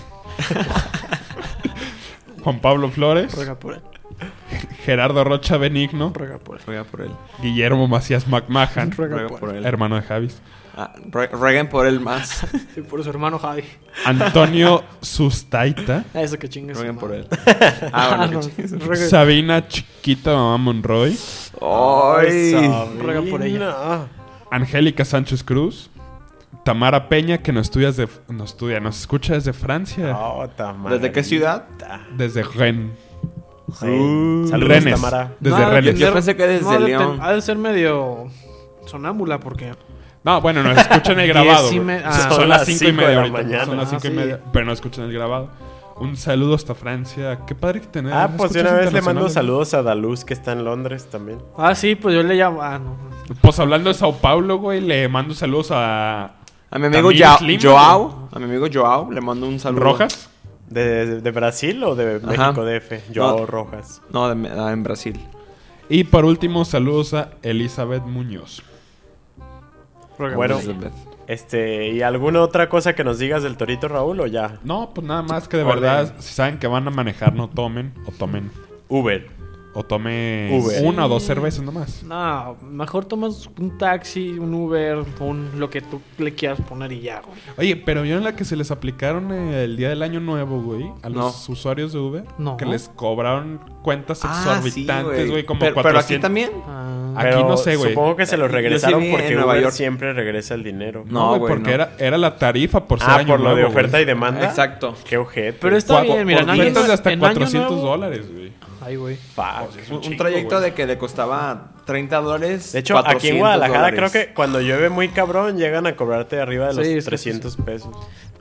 Juan Pablo Flores, Ruega por él. Gerardo Rocha Benigno, Ruega por él. Ruega por él. Guillermo Macías McMahon, Ruega por él. hermano de Javis, Rueguen por él más. Y por su hermano Javi. Antonio Sustaita, Eso que chingue su Rueguen por madre. él. Ah, bueno, no, qué chingues. ruega- Sabina Chiquita Mamá Monroy, Ay. Ruega por ella. Angélica Sánchez Cruz, Tamara Peña, que nos escucha desde Francia, Oh, Tamara. ¿Desde qué ciudad? desde Rennes. Saludos, Rennes, Tamara. desde No, Rennes. Yo pensé que desde no, León. Ha de ser medio sonámbula porque... No, bueno, nos escuchan el grabado. 10 y güey. me- ah. Son las 5 y de media la ahorita. mañana. Son las 5 y sí. media, pero no escuchan el grabado. Un saludo hasta Francia. Qué padre que tener. Ah, pues de una escuchas vez le mando internacionales. saludos a Daluz, que está en Londres también. Ah, sí, pues yo le llamo... Ah, no. Pues hablando de Sao Paulo, güey, le mando saludos a A mi amigo Tamir Slim, Joao. A mi amigo Joao le mando un saludo. Rojas. ¿De Brasil o de México DF? Joao No. Rojas. No, en Brasil. Y por último, saludos a Elizabeth Muñoz. Ruega Bueno. por ella. ¿Y alguna otra cosa que nos digas del Torito, Raúl, o ya? No, pues nada más que de Orden. verdad, si saben que van a manejar, no tomen. O tomen. Uber. O tomen Uber. una o dos cervezas nomás. No, mejor tomas un taxi, un Uber, lo que tú le quieras poner y ya, güey. Oye, pero ¿vieron la que se les aplicaron el día del año nuevo, güey? A los usuarios de Uber. No. Que les cobraron cuentas Ah, exorbitantes, güey. Como pero 400. aquí también. Ah, Aquí Pero no sé, güey. Supongo que se los Yo sí regresaron vi en porque Nueva Uber York. siempre regresa el dinero. No, No, güey, güey, porque no. era la tarifa por ser Ah, año por lo de nuevo, oferta güey. y demanda. Exacto. Qué ojete. Pero está bien, mira, Por en año cuentas de hasta en año $400, nuevo- güey. Ay, güey. Fuck. Un trayecto de que le costaba $30. De hecho, aquí en Guadalajara creo $400. que cuando llueve muy cabrón llegan a cobrarte arriba de los Sí, sí, 300 pesos.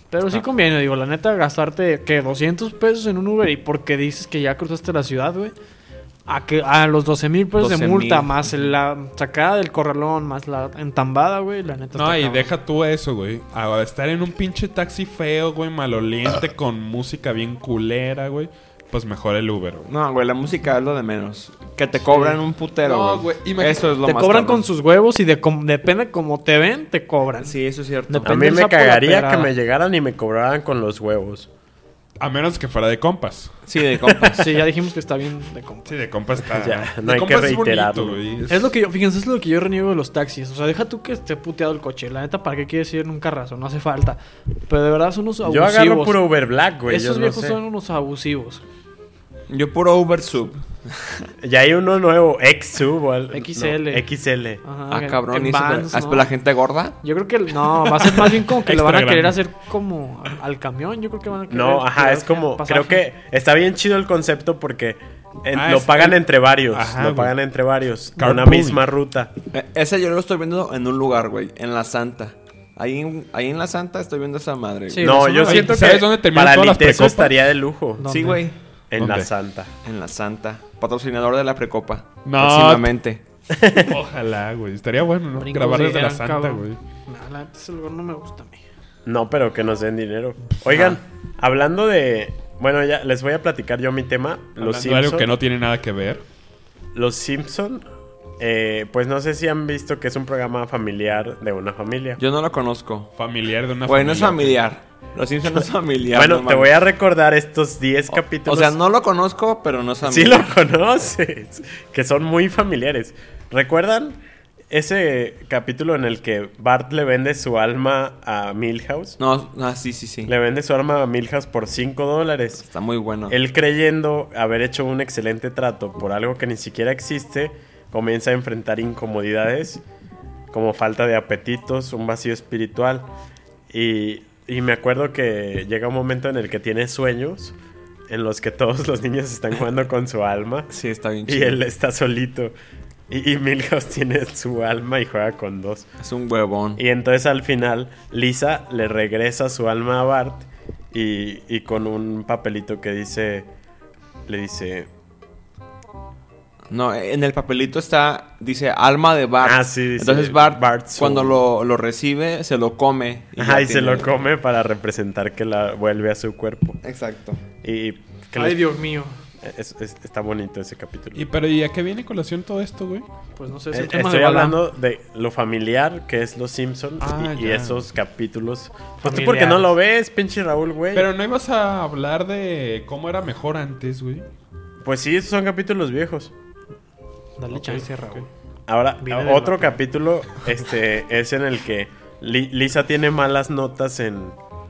Pero sí conviene, digo, la neta, gastarte, ¿qué? 200 pesos en un Uber y porque dices que ya cruzaste la ciudad, güey. A los 12,000 pesos de 12,000. multa, más la sacada del corralón, más la entambada, güey, la neta. No, está y cabrón. deja tú eso, güey. A estar en un pinche taxi feo, güey, maloliente, con música bien culera, güey. Pues mejor el Uber, güey. No, güey, la música es lo de menos. Que te cobran un putero, No, güey. güey, imagínate- Eso es lo Te más cobran cabrón. con sus huevos y depende cómo te ven, te cobran. Sí, eso es cierto. Depende A mí del me sapo, la cagaría que pedrada. me llegaran y me cobraran con los huevos. A menos que fuera de compas. Sí, de compas. Sí, ya dijimos que está bien de compa. Sí, de compas está... Ya, no de hay que compas es bonito, reiterarlo. güey. Es lo que yo, fíjense, es lo que yo reniego de los taxis. O sea, deja tú que esté puteado el coche. La neta, ¿para qué quieres ir en un carrazo? No hace falta. Pero de verdad son unos abusivos. Yo agarro puro Uber Black, güey. Esos yo no viejos sé. son unos abusivos. Yo puro Uber Sub. Ya hay uno nuevo, X-Sub o al- XL. no, XL. Ajá, Ah, cabrón. en ¿Y eso vans, es ¿no? para la gente gorda? Yo creo que no, va a ser más bien como que lo van a Extra querer grande. hacer como al camión. Yo creo que van a querer. No, ajá, tirar es como... pasaje. Creo que está bien chido el concepto porque lo es pagan el- entre varios. Ajá, lo güey. pagan entre varios. Una Carpooling. misma ruta. Ese yo lo estoy viendo en un lugar, güey. En La Santa. Ahí en La Santa estoy viendo esa madre, güey. Sí, No, la yo zona- siento ¿sabes que dónde terminan para todas las Liteso precopas? estaría de lujo. ¿Dónde? Sí, güey. En ¿Dónde? la Santa. En La Santa. Patrocinador de la Precopa. No. Próximamente. Ojalá, güey. Estaría bueno, ¿no? Brincos Grabar de desde la gran Santa, cabrón. güey. No, la neta, ese lugar no me gusta a mí. No, pero que nos den dinero. Oigan, hablando de... Bueno, ya les voy a platicar yo mi tema. Los Hablando de algo Simpson. que no tiene nada que ver. Los Simpson, pues no sé si han visto que es un programa familiar de una familia. Yo no lo conozco. Familiar de una Güey, no es familia. familiar. Los Simpsons no es familiar. Bueno, no te mames. voy a recordar estos 10 capítulos. O sea, no lo conozco, pero no es Sí familiar. lo conoces, que son muy familiares. ¿Recuerdan ese capítulo en el que Bart le vende su alma a Milhouse? No, sí. Le vende su alma a Milhouse por $5. Está muy bueno. Él, creyendo haber hecho un excelente trato por algo que ni siquiera existe, comienza a enfrentar incomodidades como falta de apetitos, un vacío espiritual. Y me acuerdo que llega un momento en el que tiene sueños en los que todos los niños están jugando con su alma Sí, está bien y chido. él está solito. Y Milhouse tiene su alma y juega con dos. Es un huevón. Y entonces al final Lisa le regresa su alma a Bart y con un papelito que dice... Le dice... No, en el papelito dice alma de Bart. Ah, sí, dice Entonces Bart Bart cuando Soul. lo recibe, se lo come. Ajá, ya y se tiene- lo come para representar que la vuelve a su cuerpo. Exacto. Y que Ay, les- Dios mío. está bonito ese capítulo. ¿Y a qué viene colación todo esto, güey? Pues no sé, es el tema Estoy de Balaam. hablando de lo familiar que es Los Simpsons y ya. esos capítulos. Pues tú Familiares. porque no lo ves, pinche Raúl, güey. Pero no ibas a hablar de cómo era mejor antes, güey. Pues sí, esos son capítulos viejos. Dale chance, Raúl. Ahora, Viene del otro norte. capítulo es en el que Lisa tiene malas notas en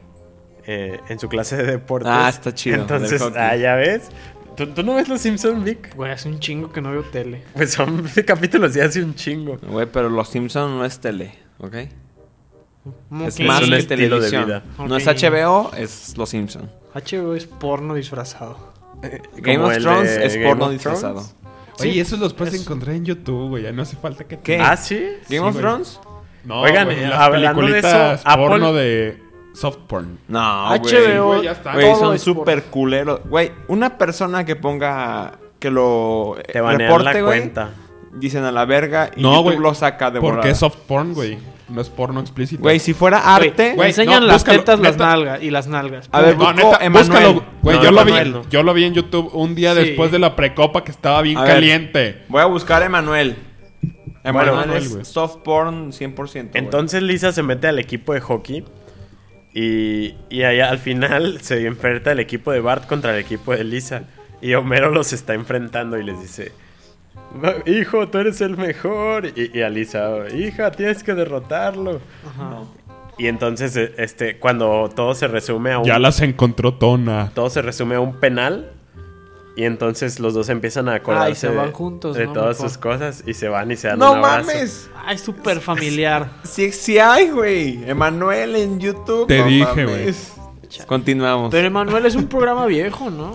su clase de deportes. Ah, está chido, Entonces, del hockey. ya ves. ¿Tú no ves Los Simpsons, Vic? Güey, hace un chingo que no veo tele. Pues son capítulos de hace un chingo. Güey, pero Los Simpsons no es tele, ¿ok? Es Ok. más un que estilo de televisión. vida. No Ok. es HBO, es Los Simpsons. HBO es porno disfrazado. Game Como of el Thrones de es Game porno of disfrazado. Thrones. Oye, Sí, eso los puedes es- encontrar en YouTube, güey. Ya no hace falta que... ¿Qué? Ah, ¿sí? ¿Game Sí, of güey. Thrones? No, Oigan, güey, las hablando de peliculitas eso, Apple- porno de soft porn. No, HBO, güey. güey, ya está. Güey, todo son es porno. súper culeros. Güey, una persona que ponga... Que lo Te banean reporte, la güey, cuenta. dicen a la verga y No, YouTube güey. lo saca de ¿Por volada. qué soft porn, güey? No es porno explícito. Güey, si fuera arte... Güey, enseñan no, las búscalo, tetas, las neta. nalgas y las nalgas. A ver, No, busco neta, Emanuel. búscalo. Güey, No, yo, lo Emanuel vi, no. yo lo vi en YouTube un día Sí. después de la precopa que estaba bien A ver. caliente. Voy a buscar a Emanuel. Emanuel Bueno, es güey. soft porn 100%. güey. Entonces Lisa se mete al equipo de hockey y allá al final se enfrenta el equipo de Bart contra el equipo de Lisa. Y Homero los está enfrentando y les dice... Hijo, tú eres el mejor. Y a Lisa, hija, tienes que derrotarlo. Ajá. Y entonces, cuando todo se resume a un... Ya las encontró Tona. Todo se resume a un penal. Y entonces los dos empiezan a acordarse se van juntos, de ¿no? todas Mejor. sus cosas y se van y se dan ¡No un abrazo. mames! Ay, súper familiar. Sí hay, güey. Emanuel en YouTube. Te no dije, mames. Continuamos. Pero Emanuel es un programa viejo, ¿no?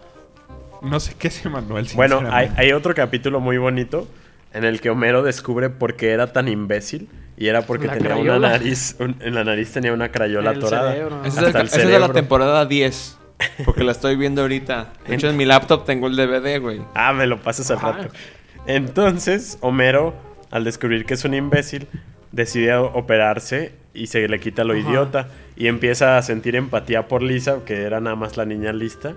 No sé qué es Emanuel, Bueno, sinceramente. hay otro capítulo muy bonito en el que Homero descubre por qué era tan imbécil Y era porque tenía una nariz, en la nariz tenía una crayola atorada. Esa es de la temporada 10. Porque la estoy viendo ahorita. De hecho, en mi laptop tengo el DVD, güey. Ah, me lo pasas al rato. Entonces, Homero, al descubrir que es un imbécil, decide operarse y se le quita lo idiota. Y empieza a sentir empatía por Lisa, que era nada más la niña lista.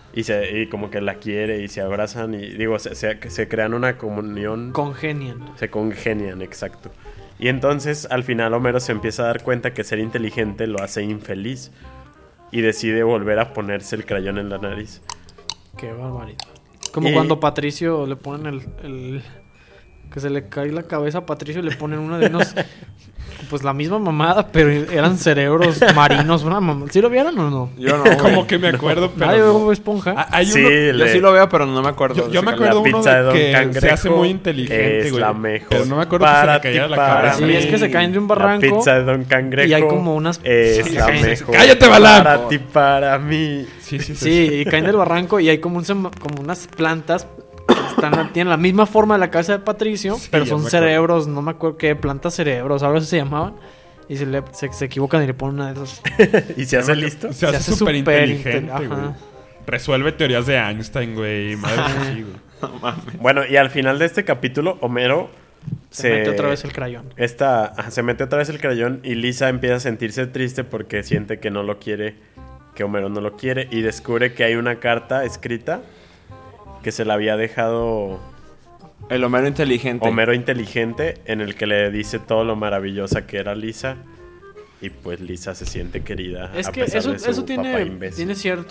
Y como que la quiere y se abrazan y digo, se crean una comunión. Se congenian, exacto. Y entonces al final Homero se empieza a dar cuenta que ser inteligente lo hace infeliz. Y decide volver a ponerse el crayón en la nariz. Qué barbaridad. Como cuando Patricio le ponen el que se le cae la cabeza a Patricio y le ponen una de unos... Pues la misma mamada, pero eran cerebros marinos. Una mamada. ¿Sí lo vieron o no? Yo no. Como que me acuerdo, pero. ¿Nadie veo Esponja? Sí, yo sí lo veo, pero no me acuerdo. Yo me acuerdo uno de que se hace muy inteligente, güey. La mejor. Pero no me acuerdo que se le cayera la cabeza. Sí, es que se caen de un barranco. La pizza de Don Cangrejo. Y hay como unas... Es la mejor. ¡Cállate, Balán! Para ti, para mí. Sí, y caen del barranco y hay como unas plantas... Tienen la misma forma de la cabeza de Patricio, pero son cerebros, no me acuerdo qué, plantas cerebros, algo así se llamaban. Y se equivocan y le ponen una de esas. ¿Y se hace listo? Se hace súper inteligente, güey. Resuelve teorías de Einstein, güey. Madre sí, güey. No mames. Bueno, y al final de este capítulo, Homero se mete otra vez el crayón. Se mete otra vez el crayón y Lisa empieza a sentirse triste porque siente que no lo quiere, que Homero no lo quiere. Y descubre que hay una carta escrita que se la había dejado... El Homero inteligente, en el que le dice todo lo maravillosa que era Lisa. Y pues Lisa se siente querida. Es que eso tiene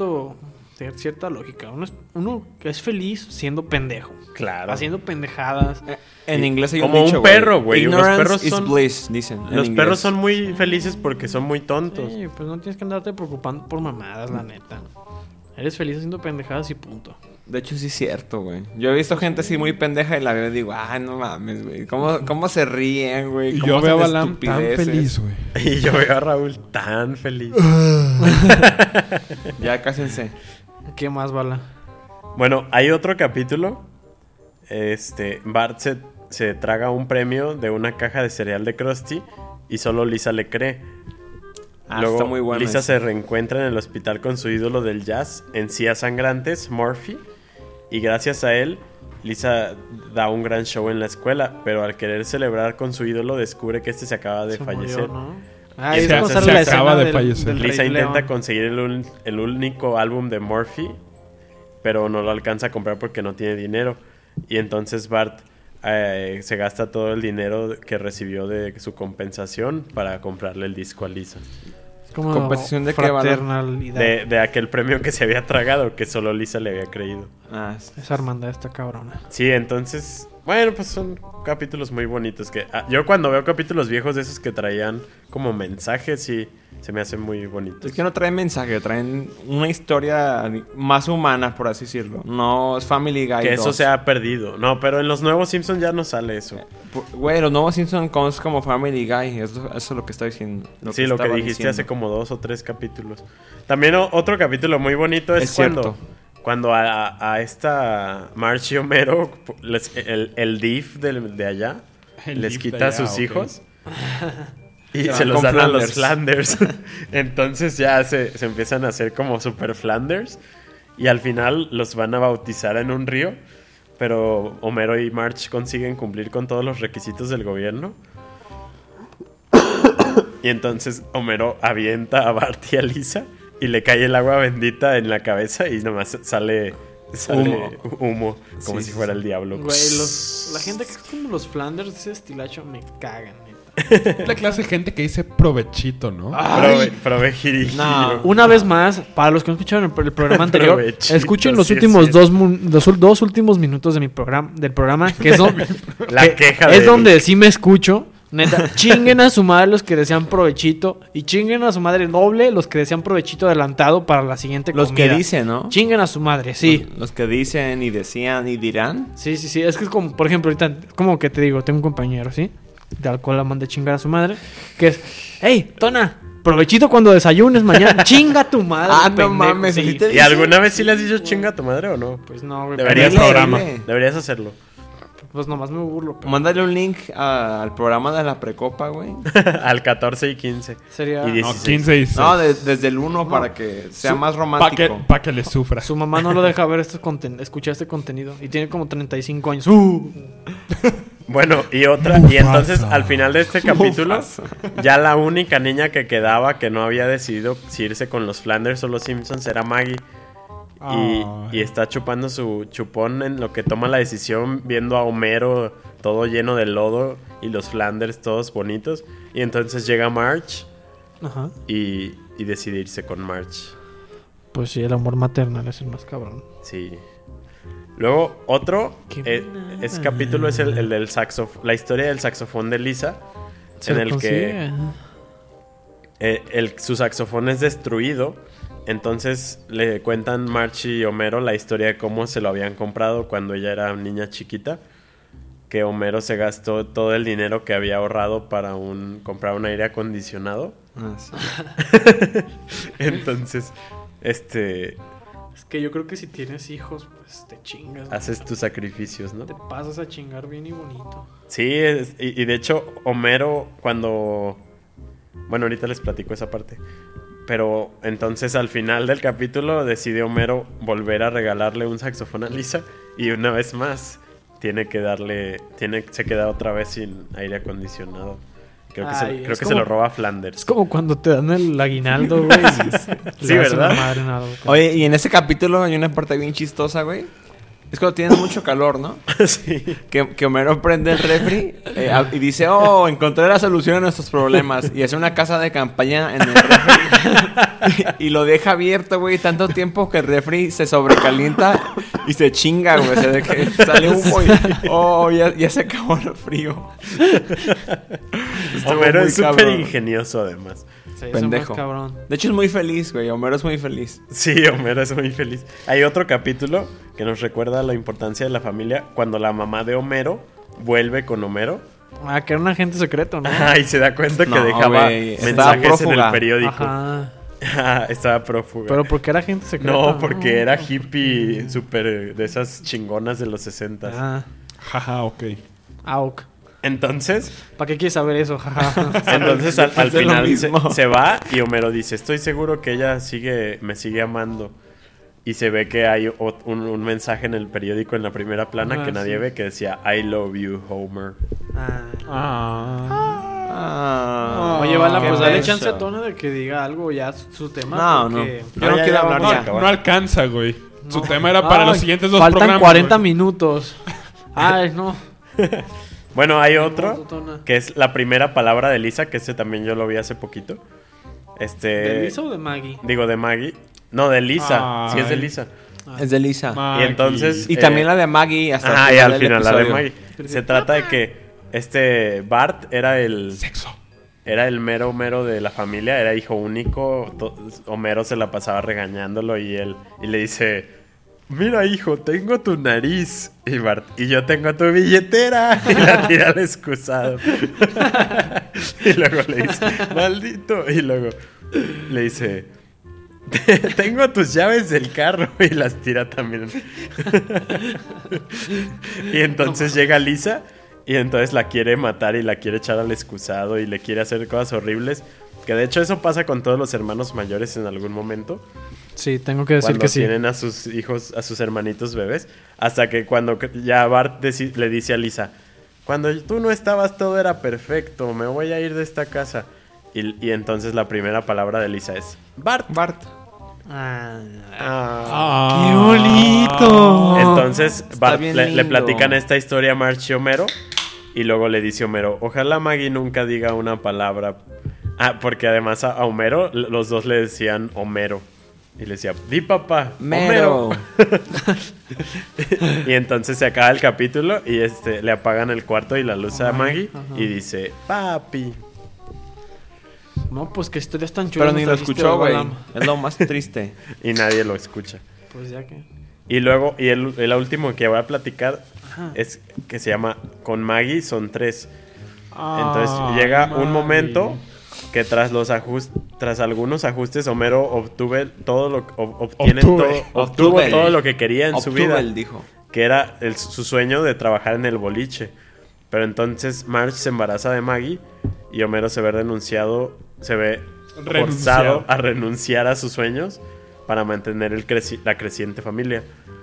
cierta lógica. Uno que es feliz siendo pendejo. Claro. Haciendo pendejadas. En inglés hay como un dicho, perro, güey. Ignorance los perros is bliss, dicen. Los perros son muy felices porque son muy tontos. Sí, pues no tienes que andarte preocupando por mamadas, la neta. Eres feliz haciendo pendejadas y punto. De hecho, sí es cierto, güey. Yo he visto gente así muy pendeja y la veo y digo, no mames, güey. ¿Cómo se ríen, güey? Y yo veo a Balán tan feliz, güey. Y yo veo a Raúl tan feliz. Ya, cásense. ¿Qué más, Bala? Bueno, hay otro capítulo. Bart se traga un premio de una caja de cereal de Krusty y solo Lisa le cree. Luego, está muy bueno Lisa eso. se reencuentra en el hospital con su ídolo del jazz, encías sangrantes, Murphy. Y gracias a él, Lisa da un gran show en la escuela. Pero al querer celebrar con su ídolo, descubre que se acaba de fallecer. Murió, ¿no? Y se acaba de fallecer. Lisa intenta conseguir el único álbum de Murphy, pero no lo alcanza a comprar porque no tiene dinero. Y entonces Bart se gasta todo el dinero que recibió de su compensación para comprarle el disco a Lisa. Es como ¿compensación de qué, fraternalidad. De aquel premio que se había tragado, que solo Lisa le había creído. Esa hermandad está cabrona. Sí, entonces... Bueno, pues son capítulos muy bonitos que... yo cuando veo capítulos viejos de esos que traían como mensajes y se me hacen muy bonitos. Es que no traen mensaje, traen una historia más humana, por así decirlo. No es Family Guy Que 2. eso se ha perdido. No, pero en los nuevos Simpsons ya no sale eso. Güey, los nuevos Simpsons es como Family Guy. Eso es lo que estoy diciendo. Lo que dijiste diciendo hace como 2 o 3 capítulos. También otro capítulo muy bonito es cuando a esta Marge y Homero, el DIF de allá, les quita a sus hijos y se los dan a los Flanders. Entonces ya se empiezan a hacer como super Flanders y al final los van a bautizar en un río, pero Homero y Marge consiguen cumplir con todos los requisitos del gobierno. Y entonces Homero avienta a Bart y a Lisa y le cae el agua bendita en la cabeza y nomás sale humo como si fuera el diablo. Güey, la gente que es como los Flanders, ese estilacho me cagan, neta. Es la clase de gente que dice provechito, ¿no? Provejirigiro. No. Una vez más, para los que no escucharon el programa anterior, Provechito, escuchen los sí, últimos dos últimos minutos de del programa, que es donde, es donde sí me escucho. Neta, chinguen a su madre los que desean provechito y chinguen a su madre doble los que desean provechito adelantado para la siguiente comida. Los que dicen, ¿no? Chinguen a su madre, sí. Los que dicen y decían y dirán. Sí. Es que es como, por ejemplo, ahorita, como que te digo, tengo un compañero, ¿sí? De alcohol la manda chingar a su madre. Que es, hey, Tona, provechito cuando desayunes mañana. Chinga a tu madre. No mames. Sí. ¿Y alguna vez sí le has dicho chinga a tu madre o no? Pues no, güey. Deberías hacerlo. Pues nomás me burlo. Pero Mándale un link al programa de la Precopa, güey. Al 14 y 15. sería... Y No, 16. 15 y 16. No, desde el 1 para que sea más romántico. Para que le sufra. Su mamá no lo deja ver escuchar este contenido. Y tiene como 35 años. Bueno, y otra. Y entonces, al final de este capítulo, ya la única niña que quedaba que no había decidido si irse con los Flanders o los Simpsons era Maggie. Y está chupando su chupón en lo que toma la decisión, viendo a Homero todo lleno de lodo y los Flanders todos bonitos. Y entonces llega Marge Ajá. y decide irse con Marge. Pues sí, el amor maternal es el más cabrón. Sí. Luego, otro, Qué ese capítulo es el del saxofón, la historia del saxofón de Lisa, Se en lo el consigue. que su saxofón es destruido. Entonces le cuentan Marge y Homero la historia de cómo se lo habían comprado cuando ella era niña chiquita. Que Homero se gastó todo el dinero que había ahorrado para comprar un aire acondicionado. Sí. Entonces, Es que yo creo que si tienes hijos, pues te chingas. haces tus sacrificios, ¿no? Te pasas a chingar bien y bonito. Sí, y de hecho, Homero cuando... Bueno, ahorita les platico esa parte. Pero entonces al final del capítulo decide Homero volver a regalarle un saxofón a Lisa. Y una vez más se queda otra vez sin aire acondicionado. Creo que se lo roba Flanders. Es como cuando te dan el aguinaldo, güey. Sí, ¿verdad? Oye, y en ese capítulo hay una parte bien chistosa, güey. Es cuando tienes mucho calor, ¿no? Sí. Que Homero prende el refri y dice, encontré la solución a nuestros problemas. Y hace una casa de campaña en el refri. Y lo deja abierto, güey, tanto tiempo que el refri se sobrecalienta y se chinga, güey. O sea, de que sale humo y ya se acabó el frío. Homero es súper ingenioso, además. Sí, Pendejo. Cabrón. De hecho, es muy feliz, güey. Homero es muy feliz. Sí, Homero es muy feliz. Hay otro capítulo que nos recuerda la importancia de la familia cuando la mamá de Homero vuelve con Homero. Ah, que era un agente secreto, ¿no? Y se da cuenta que No, dejaba güey, mensajes en el prófuga. periódico. Ajá. Estaba prófuga. Pero ¿por qué era agente secreto? No, porque era hippie súper de esas chingonas de los 60. Ah, Jaja, ok. AUK. Entonces, ¿Para qué quieres saber eso? Jaja. entonces al Después de lo final mismo. se va y Homero dice, estoy seguro que ella me sigue amando. Y se ve que hay un mensaje en el periódico en la primera plana que nadie ve que decía I love you, Homer. Oye, Bala, qué pues dale menso. chance a Tona de que diga algo ya su tema. No, porque... Yo no quiero hablar ya. No alcanza, güey. Su No. tema era para Ay, los siguientes dos faltan programas. 40 güey. minutos. Ay, no. Bueno, hay No, otro Tona. que es la primera palabra de Lisa, que ese también yo lo vi hace poquito. ¿De Lisa o de Maggie? Digo, de Maggie. No, de Lisa. Sí, es de Ay. Lisa. Es de Lisa. Y entonces... Y también la de Maggie hasta y al del final la de episodio. Maggie. Se trata de que Bart era el... Sexo. Era el mero de la familia, era hijo único. Homero se la pasaba regañándolo y le dice, mira hijo, tengo tu nariz. Y Bart, y yo tengo tu billetera. Y la tira al excusado. Y luego le dice, maldito. Y luego le dice, tengo tus llaves del carro. Y las tira también. Y entonces llega Lisa. Y entonces la quiere matar y la quiere echar al excusado y le quiere hacer cosas horribles. Que de hecho eso pasa con todos los hermanos mayores en algún momento. Sí, tengo que decir Cuando que sí. tienen a sus hijos, a sus hermanitos bebés. Hasta que cuando ya Bart le dice a Lisa, cuando tú no estabas todo era perfecto, me voy a ir de esta casa. Y entonces la primera palabra de Lisa es Bart. ¡Qué bonito! Entonces Bart bien le lindo. platican esta historia a Marge y Homero. Y luego le dice Homero, ojalá Maggie nunca diga una palabra. Porque además a Homero los dos le decían Homero. Y le decía, di papá, Mero. Homero. Y entonces se acaba el capítulo y le apagan el cuarto y la luz a Maggie. Y dice, papi. No, pues que historias tan chulas. Pero ni lo nos trajiste, escuchó, güey. Balam. Es lo más triste. Y nadie lo escucha. Pues ya que... Y luego, el último que voy a platicar es que se llama Con Maggie son 3. Entonces llega un momento que tras algunos ajustes Homero obtuvo todo lo que quería en su vida. Obtuvo, dijo. que era su sueño de trabajar en el boliche. Pero entonces Marge se embaraza de Maggie y Homero se ve forzado a renunciar a sus sueños para mantener la creciente familia.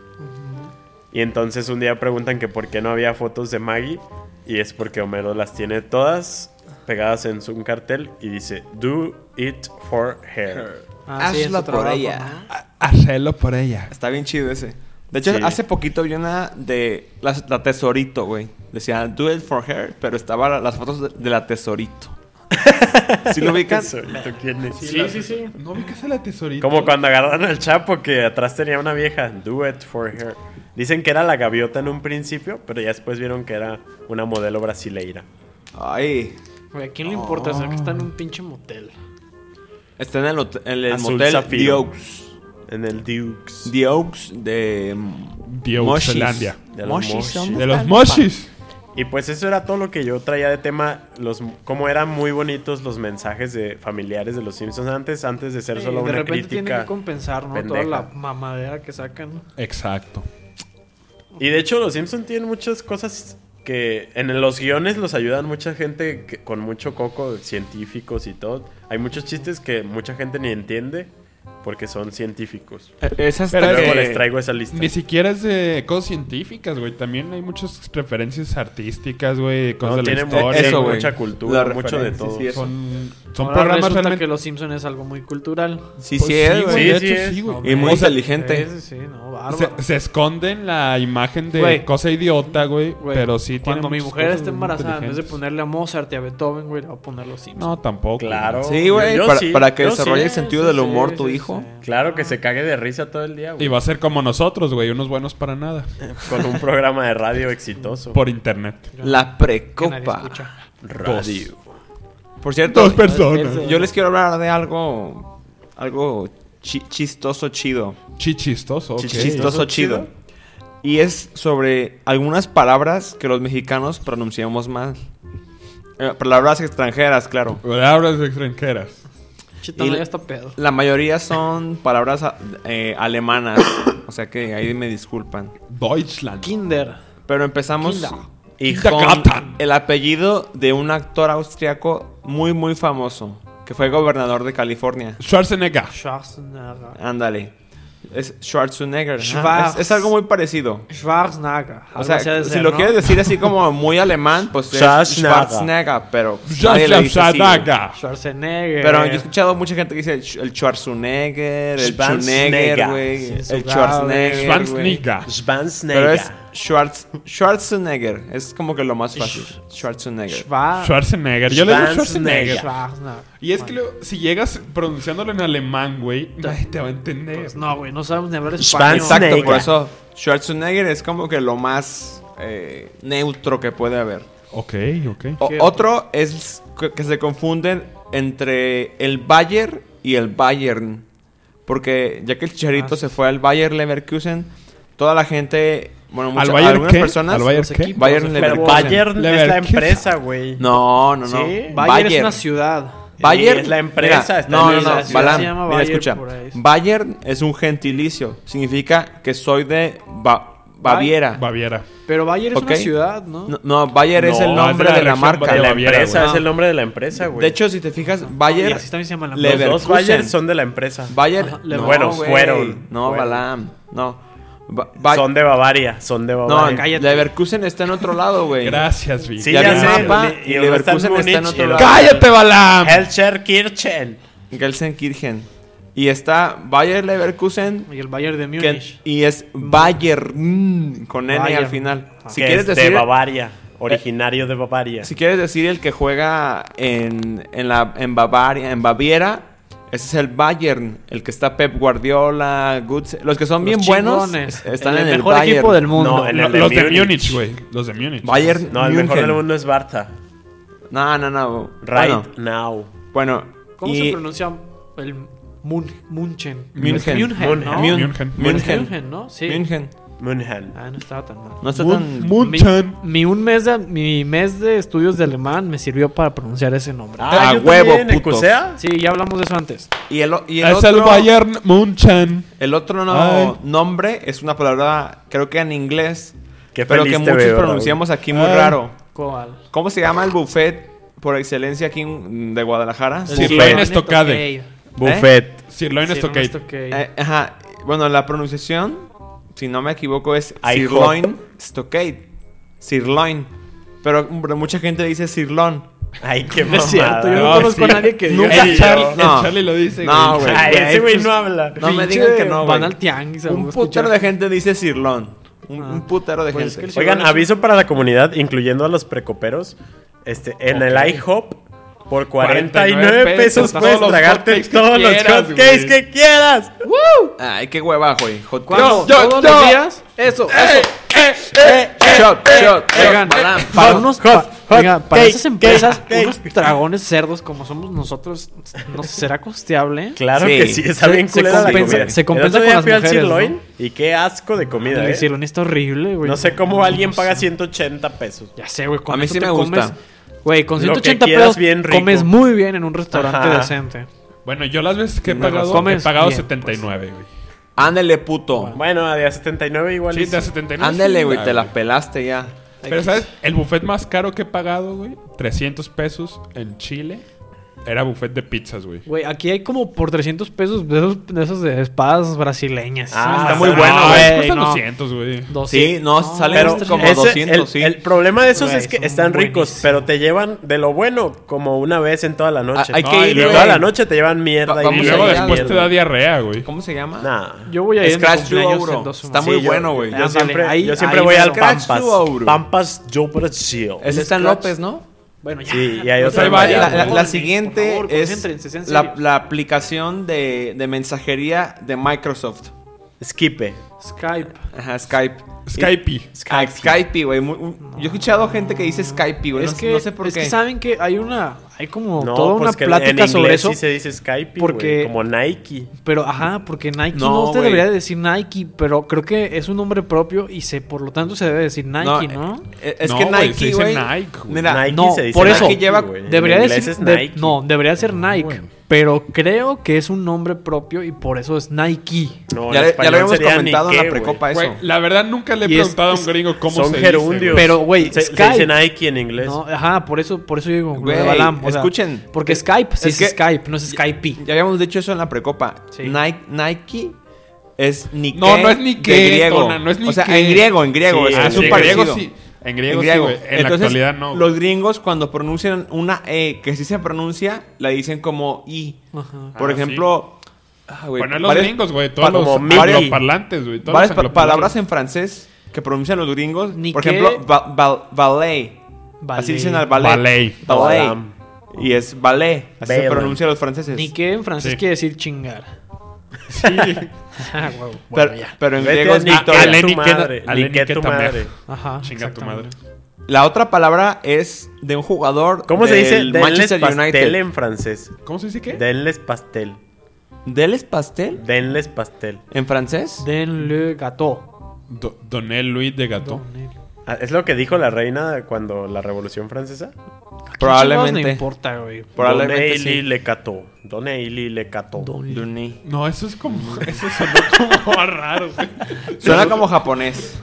Y entonces un día preguntan que por qué no había fotos de Maggie, y es porque Homero las tiene todas pegadas en un cartel y dice "Do it for her". Hazlo por ella. Hazlo por ella. Está bien chido ese. De hecho, hace poquito vi una de la Tesorito, güey. Decía "Do it for her", pero estaban las fotos de la Tesorito. ¿Sí lo ubican? ¿Quién es? Sí. ¿No ubicas a la Tesorito? Como cuando agarraron al Chapo, que atrás tenía una vieja. "Do it for her". Dicen que era la gaviota en un principio, pero ya después vieron que era una modelo brasileira. Ay. Güey, ¿a quién le importa? O sea, que está en un pinche motel. Está en el Azul motel Zafiro. Dukes. En el Dukes. Dukes de Dioxelandia. De los Moshis. Moshis. ¿Dónde De los están, Moshis. Y pues eso era todo lo que yo traía de tema. Cómo eran muy bonitos los mensajes de familiares de los Simpsons antes de ser solo de una repente tienen crítica. que compensar, ¿no? pendeja. Toda la mamadera que sacan. Exacto. Y de hecho los Simpsons tienen muchas cosas que en los guiones los ayudan mucha gente con mucho coco, científicos y todo. Hay muchos chistes que mucha gente ni entiende porque son científicos. Es hasta Pero Luego que- les traigo esa lista. Ni siquiera es de cosas científicas, güey. También hay muchas referencias artísticas, güey. Cosas No, de la tiene historia. eso, tiene güey. mucha cultura, La mucho de referencia, todo. sí, eso. Son Ahora programas resulta realmente... que Los Simpsons es algo muy cultural. Sí, Pues sí, es, güey. sí, de sí hecho, es. sí, güey. Y muy O sea, inteligente. Sí, no, bárbaro. Se esconde en la imagen de Güey. cosa idiota, güey. Güey, Pero sí tiene cuando mi muchas mujer cosas esté muy embarazada, en vez de inteligentes. ponerle a Mozart y a Beethoven, güey, le voy a poner Los Simpsons. No, tampoco. Claro. Sí, güey, Yo para que yo desarrolle el sí. sentido Sí, del sí, humor sí, tu sí, hijo. sí. Claro que se cague de risa todo el día, güey. Y va a ser como nosotros, güey. Unos buenos para nada. Con un programa de radio exitoso. Por internet. La Que nadie precopa. escucha. Radio. Por cierto, Dos personas. yo les quiero hablar de algo chistoso, chido. Chichistoso, ok. Chistoso, chido. Y es sobre algunas palabras que los mexicanos pronunciamos mal. Palabras extranjeras, claro. Palabras extranjeras. Chita, Y no, ya está pedo. La mayoría son palabras alemanas. O sea que ahí me disculpan. Deutschland. Kinder. Pero empezamos Kinder. y Kinder con Garten. el apellido de un actor austriaco muy, muy famoso. Que fue gobernador de California. Schwarzenegger. Schwarzenegger. Ándale. Es Schwarzenegger. Ajá. Schwarz. Es algo muy parecido. Schwarzenegger. O sea, Algo así ha de si ser, lo ¿no? quieres decir así como muy alemán, pues es Schwarzenegger. Schwarzenegger, pero nadie le dice así, güey. Schwarzenegger. Schwarzenegger. Pero yo he escuchado mucha gente que dice el Schwarzenegger, el Schwarzenegger, güey, Sí, el su Schwarzenegger, güey. Schwarzenegger. Pero es Schwarzenegger, es como que lo más fácil. Schwarzenegger. Schwarzenegger. Yo le digo Schwarzenegger. Schwarzenegger. Y es que si llegas pronunciándolo en alemán, güey, nadie te va a entender. Pues no, güey, no sabemos ni hablar español. Exacto, Schwarzenegger. por eso Schwarzenegger es como que lo más neutro que puede haber. Ok. ¿Qué? Otro es que se confunden entre el Bayer y el Bayern. Porque ya que el Chicharito se fue al Bayer Leverkusen, toda la gente, bueno, ¿Al Bayern algunas qué? personas... ¿Al Bayern los qué? equipos. Bayern Pero Pero Leverkusen. Bayern es la Leverkusen. empresa, güey. No. ¿Sí? Bayer es una ciudad. Bayer es la empresa, mira, está no, en no, la no, ciudad Balam, se llama mira, Bayer escucha. por ahí. Bayern es un gentilicio. Significa que soy de Baviera. Baviera. Pero Bayer es Ok. una ciudad, ¿no? No, Bayer es No, el nombre es de la de la región marca. De la Baviera, empresa, güey. es el nombre de la empresa, güey. De hecho, si te fijas, Y Bayer... así también se llama la los dos Leverkusen. Bayer son de la empresa. Bayer... Ajá, no, bueno, güey. fueron. No, Fueron. Balam. No. Son de Bavaria, No, Bavaria. Leverkusen está en otro lado, güey. Gracias, Vic. Sí, Ya ya vi el sé. mapa Y y uno está en Leverkusen está en Múnich otro y el lado. otro- ¡Cállate, Balam! Gelsenkirchen. Gelsenkirchen. Y está Bayer Leverkusen Y el Bayern de que- Múnich. y es Bayern con N Bayern. al final. Si Que quieres es de decir Bavaria. Originario de Bavaria. si quieres decir el que juega en Bavaria, en Baviera, ese es el Bayern, el que está Pep Guardiola, Götze, los que son Los bien buenos chingones. están en el mejor Bayern. equipo del mundo. No, en el Los de Múnich. Múnich, güey. Los de Múnich. Bayern No, el mejor München. del mundo es Barta. No. Right now. Bueno, ¿Cómo y se pronuncia el Munchen? München. Es München, ¿no? München. München. München, ¿no? Sí. München. Munhan. Ah, no estaba tan mal. No está tan... Munchan. Mi mes de estudios de alemán me sirvió para pronunciar ese nombre. Ah, yo huevo, también, ¿en putos. Cusea? Sí, ya hablamos de eso antes. Y el Es el otro... Bayern Munchan. El otro Ay. nombre es una palabra, creo que en inglés, Qué pero feliz que te muchos veo, pronunciamos aquí muy Ay. raro. ¿Cuál? ¿Cómo se llama el buffet por excelencia aquí de Guadalajara? Sirloin estocade. Buffet. Sirloin Stockade. Ajá. Bueno, la pronunciación, si no me equivoco, es IHOP. Sirloin Stockade. Sirloin. Pero mucha gente dice sirlón. Ay, qué No es cierto, yo no mamada. conozco a nadie que diga. Nunca- El Charlie, No. el Charlie lo dice, No, güey. Ay, ese güey pues, no habla. No me Pinche, digan que no, güey. van al tianguis. a Un escuchar. putero de gente dice sirlón. Un putero de Pues es gente. que Oigan, Sirloin es un- aviso para la comunidad, incluyendo a los precoperos. En el IHOP, por 49 pesos todos puedes los tragarte hotcakes que todos los quieras, hotcakes güey. que quieras. Ay, qué hueva, güey. Hot ¿Cuándo? Yo- ¿Todos los días? Eso. Shot. Oigan, para- para unos hot oigan, para cake, esas empresas, cake, unos dragones cerdos como somos nosotros, ¿no será costeable? Claro Sí. que sí, está Se- bien se culera la compensa- comida. se compensa El otro con día las fui al mujeres, sirloin ¿no? y qué asco de comida, El sirloin está horrible, güey. No sé cómo alguien paga 180 pesos. Ya sé, güey. con A mí eso sí te me comes- gusta. Güey, con Lo que 180 quieras pesos bien rico. comes muy bien en un restaurante Ajá. decente. Bueno, yo las veces que he Tienes pagado, razón. he pagado Comes bien, 79, güey. Ándele, puto. Bueno, a día 79 igual. Sí, es- de 79. Ándele, sí, güey. da, Te la pelaste ya. Pero, ¿sabes? El buffet más caro que he pagado, güey, 300 pesos en Chile, era buffet de pizzas, güey. Güey, aquí hay como por 300 pesos de esos de espadas brasileñas. Ah, está muy no, bueno, güey. güey. Cuestan no. 200, güey. 200. Sí, no, salen Pero como ese- 200, sí. el problema de esos Güey, es que son están ricos, buenísimos. pero te llevan de lo bueno como una vez en toda la noche. Hay No, que y ir, Y luego- toda güey. la noche te llevan mierda. Vamos Y a luego ir, después mierda. te da diarrea, güey. ¿Cómo se llama? Nah. Yo voy a ir en mi Scratch to cumpleaños Euro. en 2 Está semanas. muy Sí, bueno, güey. Yo Ándale, siempre, ahí- yo siempre ahí voy me al lo- Scratch Pampas. to Euro. Pampas do Brasil. Ese está en López, ¿no? Bueno, ya. Sí, y hay Pues otra hay en varias, Vallarta. La Por siguiente favor, es concéntrense, sean serios. la aplicación de mensajería de Microsoft. Skipe. Skype. Ajá, Skype. Skype. Ah, Skype, güey. Yo he escuchado gente que dice Skype, güey. Es No, que, no sé por es qué. que saben que hay como No, toda pues una que plática en sobre inglés eso. sí se dice Skype, porque- güey, como Nike. Pero, ajá, porque Nike No, no, usted güey. debería decir Nike, pero creo que es un nombre propio y por lo tanto se debe decir Nike, ¿no? Es No, que güey, se Nike, dice güey. Nike, güey. Mira, Nike no, se dice por eso, Nike, lleva- güey. En Debería inglés decir, es Nike. no, debería ser Nike, bueno. pero creo que es un nombre propio y por eso es Nike. No, en ya lo español habíamos sería comentado en la Nike, güey. precopa eso. Güey, la verdad nunca le he Y es- preguntado a un es- gringo cómo Son se gerundios. dice, güey. Pero, güey, Se Skype. dice Nike en inglés. No, ajá, por eso yo digo, lo Güey, de Balam, o sea, escuchen. porque Skype sí Es es, que- Skype, no es Skype. Ya habíamos dicho eso en la precopa. Sí. Nike es Nike. No, no es Nike, de griego. Tona, no es O sea, Nike. en griego. Sí, es Sí, un en parecido. griego sí. En griego, sí, güey. En la actualidad no. Los gringos cuando pronuncian una E que sí se pronuncia, la dicen como I. Ajá. Por Ah, ejemplo... güey, Bueno, los varias- gringos, güey. Todos como los Miki. angloparlantes, güey. todos varias los angloparlantes. palabras en francés que pronuncian los gringos. Ni Por que- ejemplo, ballet. Ballet. Así dicen al ballet. Ballet. Ballet. Balam. Y es ballet. Así se Balam. pronuncia los franceses. Ni que en francés Sí. quiere decir chingar. Sí. Ah, huevo. pero, Bueno, ya. pero en Vete griego a es Nike, victoria. Ale, tu Nike, madre. Ale, Nike, Nike tu también. madre. Ajá. Chinga tu madre. exactamente. La otra palabra es de un jugador ¿Cómo se dice? del Denles Manchester pastel United. en francés. ¿Cómo se dice qué? Denles pastel. ¿Deles pastel? Denles pastel. ¿En francés? Den le gâteau. Donel Luis de Gato. Ah, ¿es lo que dijo la reina cuando la Revolución Francesa? Probablemente. No importa, güey. Probablemente Doneili sí. le cató. Doneili le cató. Duni. No, eso es como... Eso sonó como raro, güey. Suena como japonés.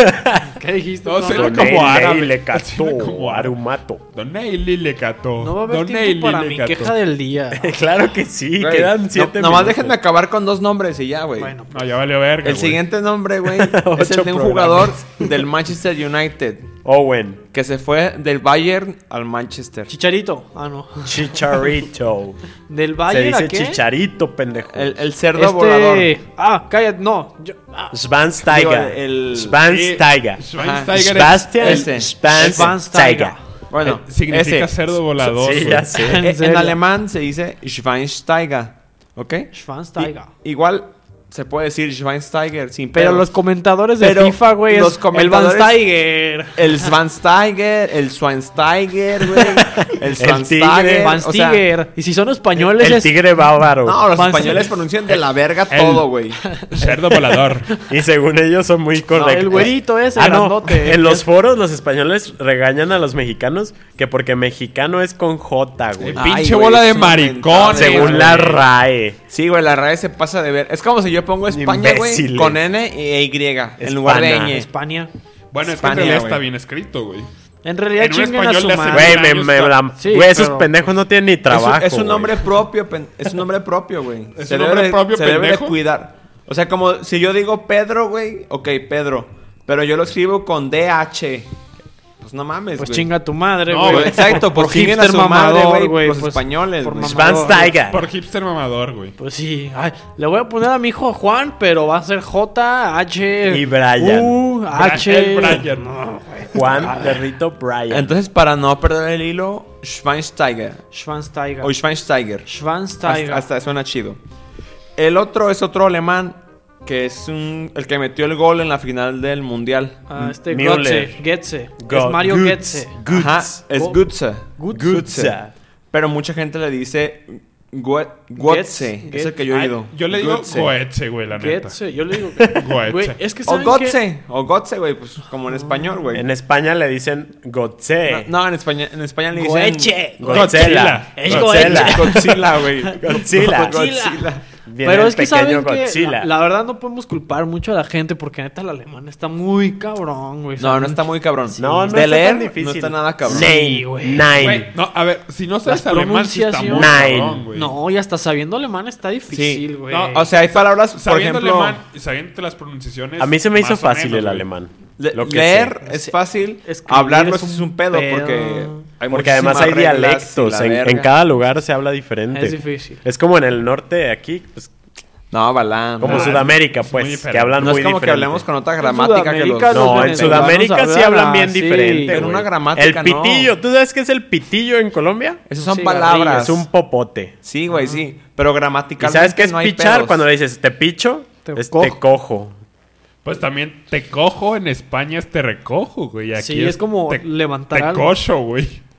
¿Qué dijiste? No, No, suena no, como Doneili árabe. le Suena cató. como árabe. Arumato. Doneli le cató. no va a haber Doneli tiempo para le mi cató. queja del día. Claro que sí. Güey, Quedan 7 nomás déjenme acabar con 2 nombres y ya, güey. Bueno, No, ya valió verga, El güey. siguiente nombre, güey, es el 8 de un programas. jugador del Manchester United Owen. que se fue del Bayern al Manchester. Chicharito. Ah, no. Chicharito. Del Se Bayern a dice qué? chicharito, pendejo. El cerdo volador. Ah, cállate, no. Schwansteiger. Digo, el- Schwansteiger. Schweinsteiger Sebastian ese. Schwansteiger. Bueno, significa ese. cerdo volador. Sí, güey. ya sé. ¿En En serio? alemán se dice Schweinsteiger. ¿Ok? Schwansteiger. Igual, se puede decir Schweinsteiger sin Pero pedos. los comentadores de Pero FIFA, güey, los es el comentadores- Van Steiger. El Schweinsteiger, el Schweinsteiger, güey. El Schweinsteiger. tigre. Van o sea, Steiger. Y si son españoles El es... tigre bávaro. no, los Van españoles Steiger. pronuncian de la verga El- todo, güey. Cerdo volador. Y según ellos son muy correctos. el güerito ese, Ah, no. grandote. En los foros los españoles regañan a los mexicanos que porque mexicano es con J, güey. Pinche Ay, güey, bola de es un maricones. Según la güey. RAE. Sí, güey, la RAE se pasa de ver. Es como si yo pongo España, güey, Imbéciles. con N e Y, en lugar de Hispana. ñ. España. Bueno, es que en España, realidad güey. está bien escrito, güey. En realidad En un chinguen a español su le hace- madre. Güey, Sí, güey, esos pero- pendejos no tienen ni trabajo. Es un güey. nombre propio, es un nombre propio, güey. ¿Es un nombre propio, se debe de pendejo? cuidar. O sea, como si yo digo Pedro, güey, ok, Pedro. Pero yo lo escribo con DH. Pues no mames, Pues güey. chinga tu madre, No, güey. güey, exacto, por pues chinguen a hipster su madre, mamador, güey, los pues, españoles, por güey. mamador. Schweinsteiger. Por hipster mamador, güey. Pues sí. Ay, le voy a poner a mi hijo Juan, pero va a ser J, H... Y Brian. H... El Brian. No, güey. Juan Perrito Brian. Entonces, para no perder el hilo, Schweinsteiger. Schweinsteiger. O Schweinsteiger. Schweinsteiger. Hasta suena chido. El otro es otro alemán que es el que metió el gol en la final del mundial. Müller. Götze. Go- Es Mario Götze. Götze. Ajá, es Go- Götze. Götze. Pero mucha gente le dice Götze. Götze. Es el que yo he oído. Yo le digo Götze. Goetze, güey, la neta. Götze. Yo le digo... Goetze. Güey, es que O ¿saben qué? Götze, güey, pues como en español, güey. En España le dicen Gotze. No, en España le dicen Goetze. Godzilla. Es Godzilla. Godzilla, güey. Godzilla. Godzilla. Viene Pero el es que pequeño saben que Godzilla. la verdad no podemos culpar mucho a la gente porque neta el alemán está muy cabrón, güey. No, no está muy cabrón. No, no de está leer, tan difícil. no está nada cabrón. Sí, güey. Nine. Güey, no, a ver, si no sabes Las alemán, sí está muy pronunciaciones. cabrón, güey. No, y hasta sabiendo alemán está Sí. difícil, güey. No, o sea, hay palabras, por Sabiendo ejemplo, alemán y sabiendo las pronunciaciones. A mí se me hizo más o fácil menos, el güey. alemán. le- Lo que leer sé. es fácil, Escribir hablarlo es es un un pedo, pedo. porque hay Porque además muchísimas hay reglas y dialectos. la En verga. cada lugar se habla diferente. Es difícil. Es como en el norte de aquí, pues, No, Balán. como no. Sudamérica, es muy pues, diferente. que hablan No muy es como que diferente. hablemos con otra gramática que los... Sudamérica, No, los en Sudamérica sí venezolanos hablan bien así, diferente. pero güey. una gramática El pitillo. ¿Tú sabes qué es el pitillo en Colombia? Esas son Sí, palabras. Es un popote. Sí, güey, sí. Pero ¿Y gramaticalmente sabes qué es no hay pichar? pedos. Cuando le dices te picho, Te es cojo. te cojo. Pues también te cojo en España es te recojo, güey. Aquí Sí, es como levantar te algo. cocho, güey.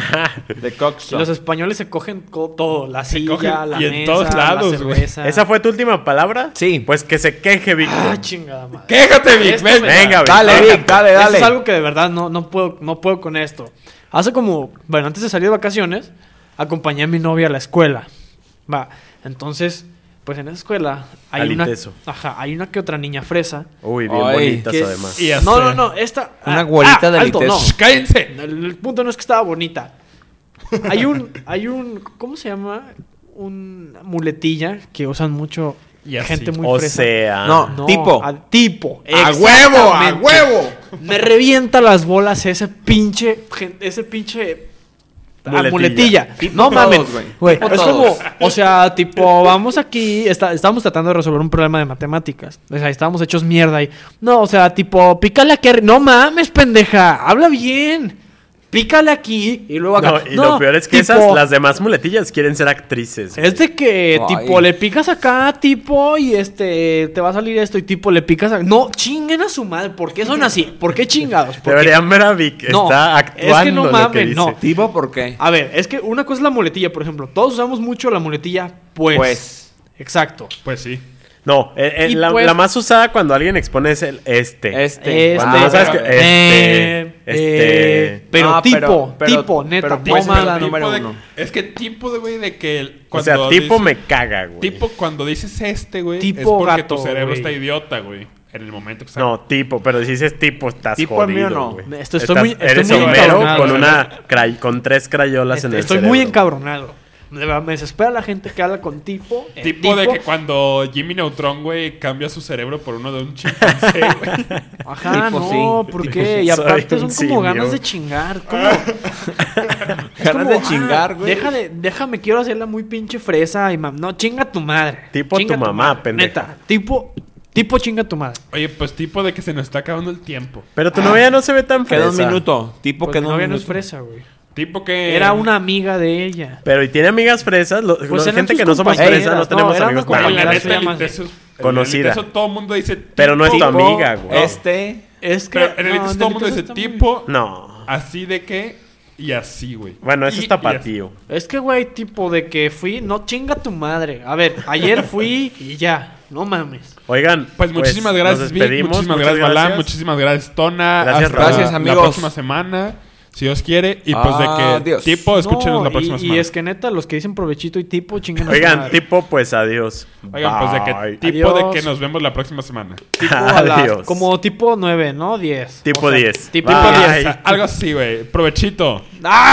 De coxo. Y los españoles se cogen todo, la silla, cogen- la y en mesa, todos lados, la güey. cerveza. ¿Esa fue tu última palabra? Sí. Pues que se queje, Víctor. Ah, chingada madre. ¡Quéjate, Vic! Esto ven. me- Venga, Vic. Dale, venga. Vic, dale, Esto dale. es algo que de verdad no puedo con esto. Hace como, bueno, antes de salir de vacaciones, acompañé a mi novia a la escuela. Va, entonces, pues en esa escuela hay Aliteso. hay una que otra niña fresa. Uy, bien Ay, bonitas que- además. Y No, esta... Una güerita de alto, no. Aliteso. ¡Cállense! El punto no es que estaba bonita. Hay un, ¿cómo se llama? Una muletilla que usan mucho Y así. gente muy O fresa. sea... No. Tipo. Tipo. ¡A huevo! ¡A exactamente. huevo! Me revienta las bolas ese pinche Muletilla. muletilla. Tipo No mames, todos, güey. güey. Tipo Es todos. como, o sea, tipo, vamos aquí, estamos tratando de resolver un problema de matemáticas. O sea, estábamos hechos mierda ahí. No, o sea, tipo, pícale aquí. No mames, pendeja. Habla bien. Pícale aquí y luego acá. No, y lo peor es que tipo, las demás muletillas quieren ser actrices. es de que, Ay. tipo, le picas acá, tipo, y te va a salir esto, y tipo, le picas acá. No, chinguen a su madre. ¿Por qué son así? ¿Por qué chingados? ¿Por qué? Deberían ver a Vic. No, Está es que actuando no lo que mamen, dice. no. ¿Tipo por qué? A ver, es que una cosa es la muletilla, por ejemplo. Todos usamos mucho la muletilla, pues. Pues. Exacto. Pues sí. No, Y la, pues- la más usada cuando alguien expone es el este. Ah, Cuando no sabes pero- que pero No, tipo, pero- tipo, neta. pero no pues, mames. es la tipo número de- uno. Es que tipo de, güey, de que... O cuando sea, tipo dices- me caga, güey. Tipo, cuando dices güey, Tipo es porque gato, tu cerebro güey. está idiota, güey. En el momento que No, tipo, pero si dices tipo, estás Tipo el mío jodido, no. güey. Estoy muy eres encabronado. Homero con tres crayolas en el Estoy cerebro. muy encabronado. De verdad, me desespera la gente que habla con tipo. Tipo de que cuando Jimmy Neutron, güey, cambia su cerebro por uno de un chimpancé, güey. Ajá, Tipo, no, sí. ¿por qué? Y Soy aparte un son simio. como ganas de chingar. ¿Cómo? Es Ganas de chingar, güey. Déjame, quiero hacerla muy pinche fresa y no, chinga tu madre. Tipo Chinga tu mamá, madre, pendeja. Neta, tipo chinga tu madre. Oye, pues tipo de que se nos está acabando el tiempo. Pero tu novia no se ve tan fresa. Queda un minuto. Tipo Porque queda mi un novia no es minuto. fresa, güey. Tipo que... Era una amiga de ella. Pero y tiene amigas fresas. Pues eran gente sus que no somos compañeras, fresas no no, tenemos eran amigos unas Güey, la compañeras, tan se neta, llama el así. Iteso Conocida. Eso todo el mundo dice tipo. Pero no es tu amiga, güey. Es que... Pero en el todo el mundo dice está muy- tipo. No. Así de que. Y así, güey. Bueno, eso Y- es y tapatío. Es que, güey, tipo de que fui... No, chinga tu madre. A ver, ayer fui y ya. No mames. Oigan, Pues muchísimas nos gracias, Vic. despedimos. Muchísimas Muchas gracias, Balam. Muchísimas gracias, Tona. Gracias, Hasta gracias, amigos. La próxima semana, si Dios quiere. Y pues de que Adiós. tipo, escúchenos No, la próxima y semana. es que neta, los que dicen provechito y tipo, chingan a su Oigan, madre. tipo, pues adiós. Oigan, pues de que Bye. tipo Adiós. de que nos vemos la próxima semana. Tipo a las- Adiós. como tipo 9, ¿no? 10. Tipo 10. Tipo Bye. 10. Algo así, güey. Provechito. ¡Ah!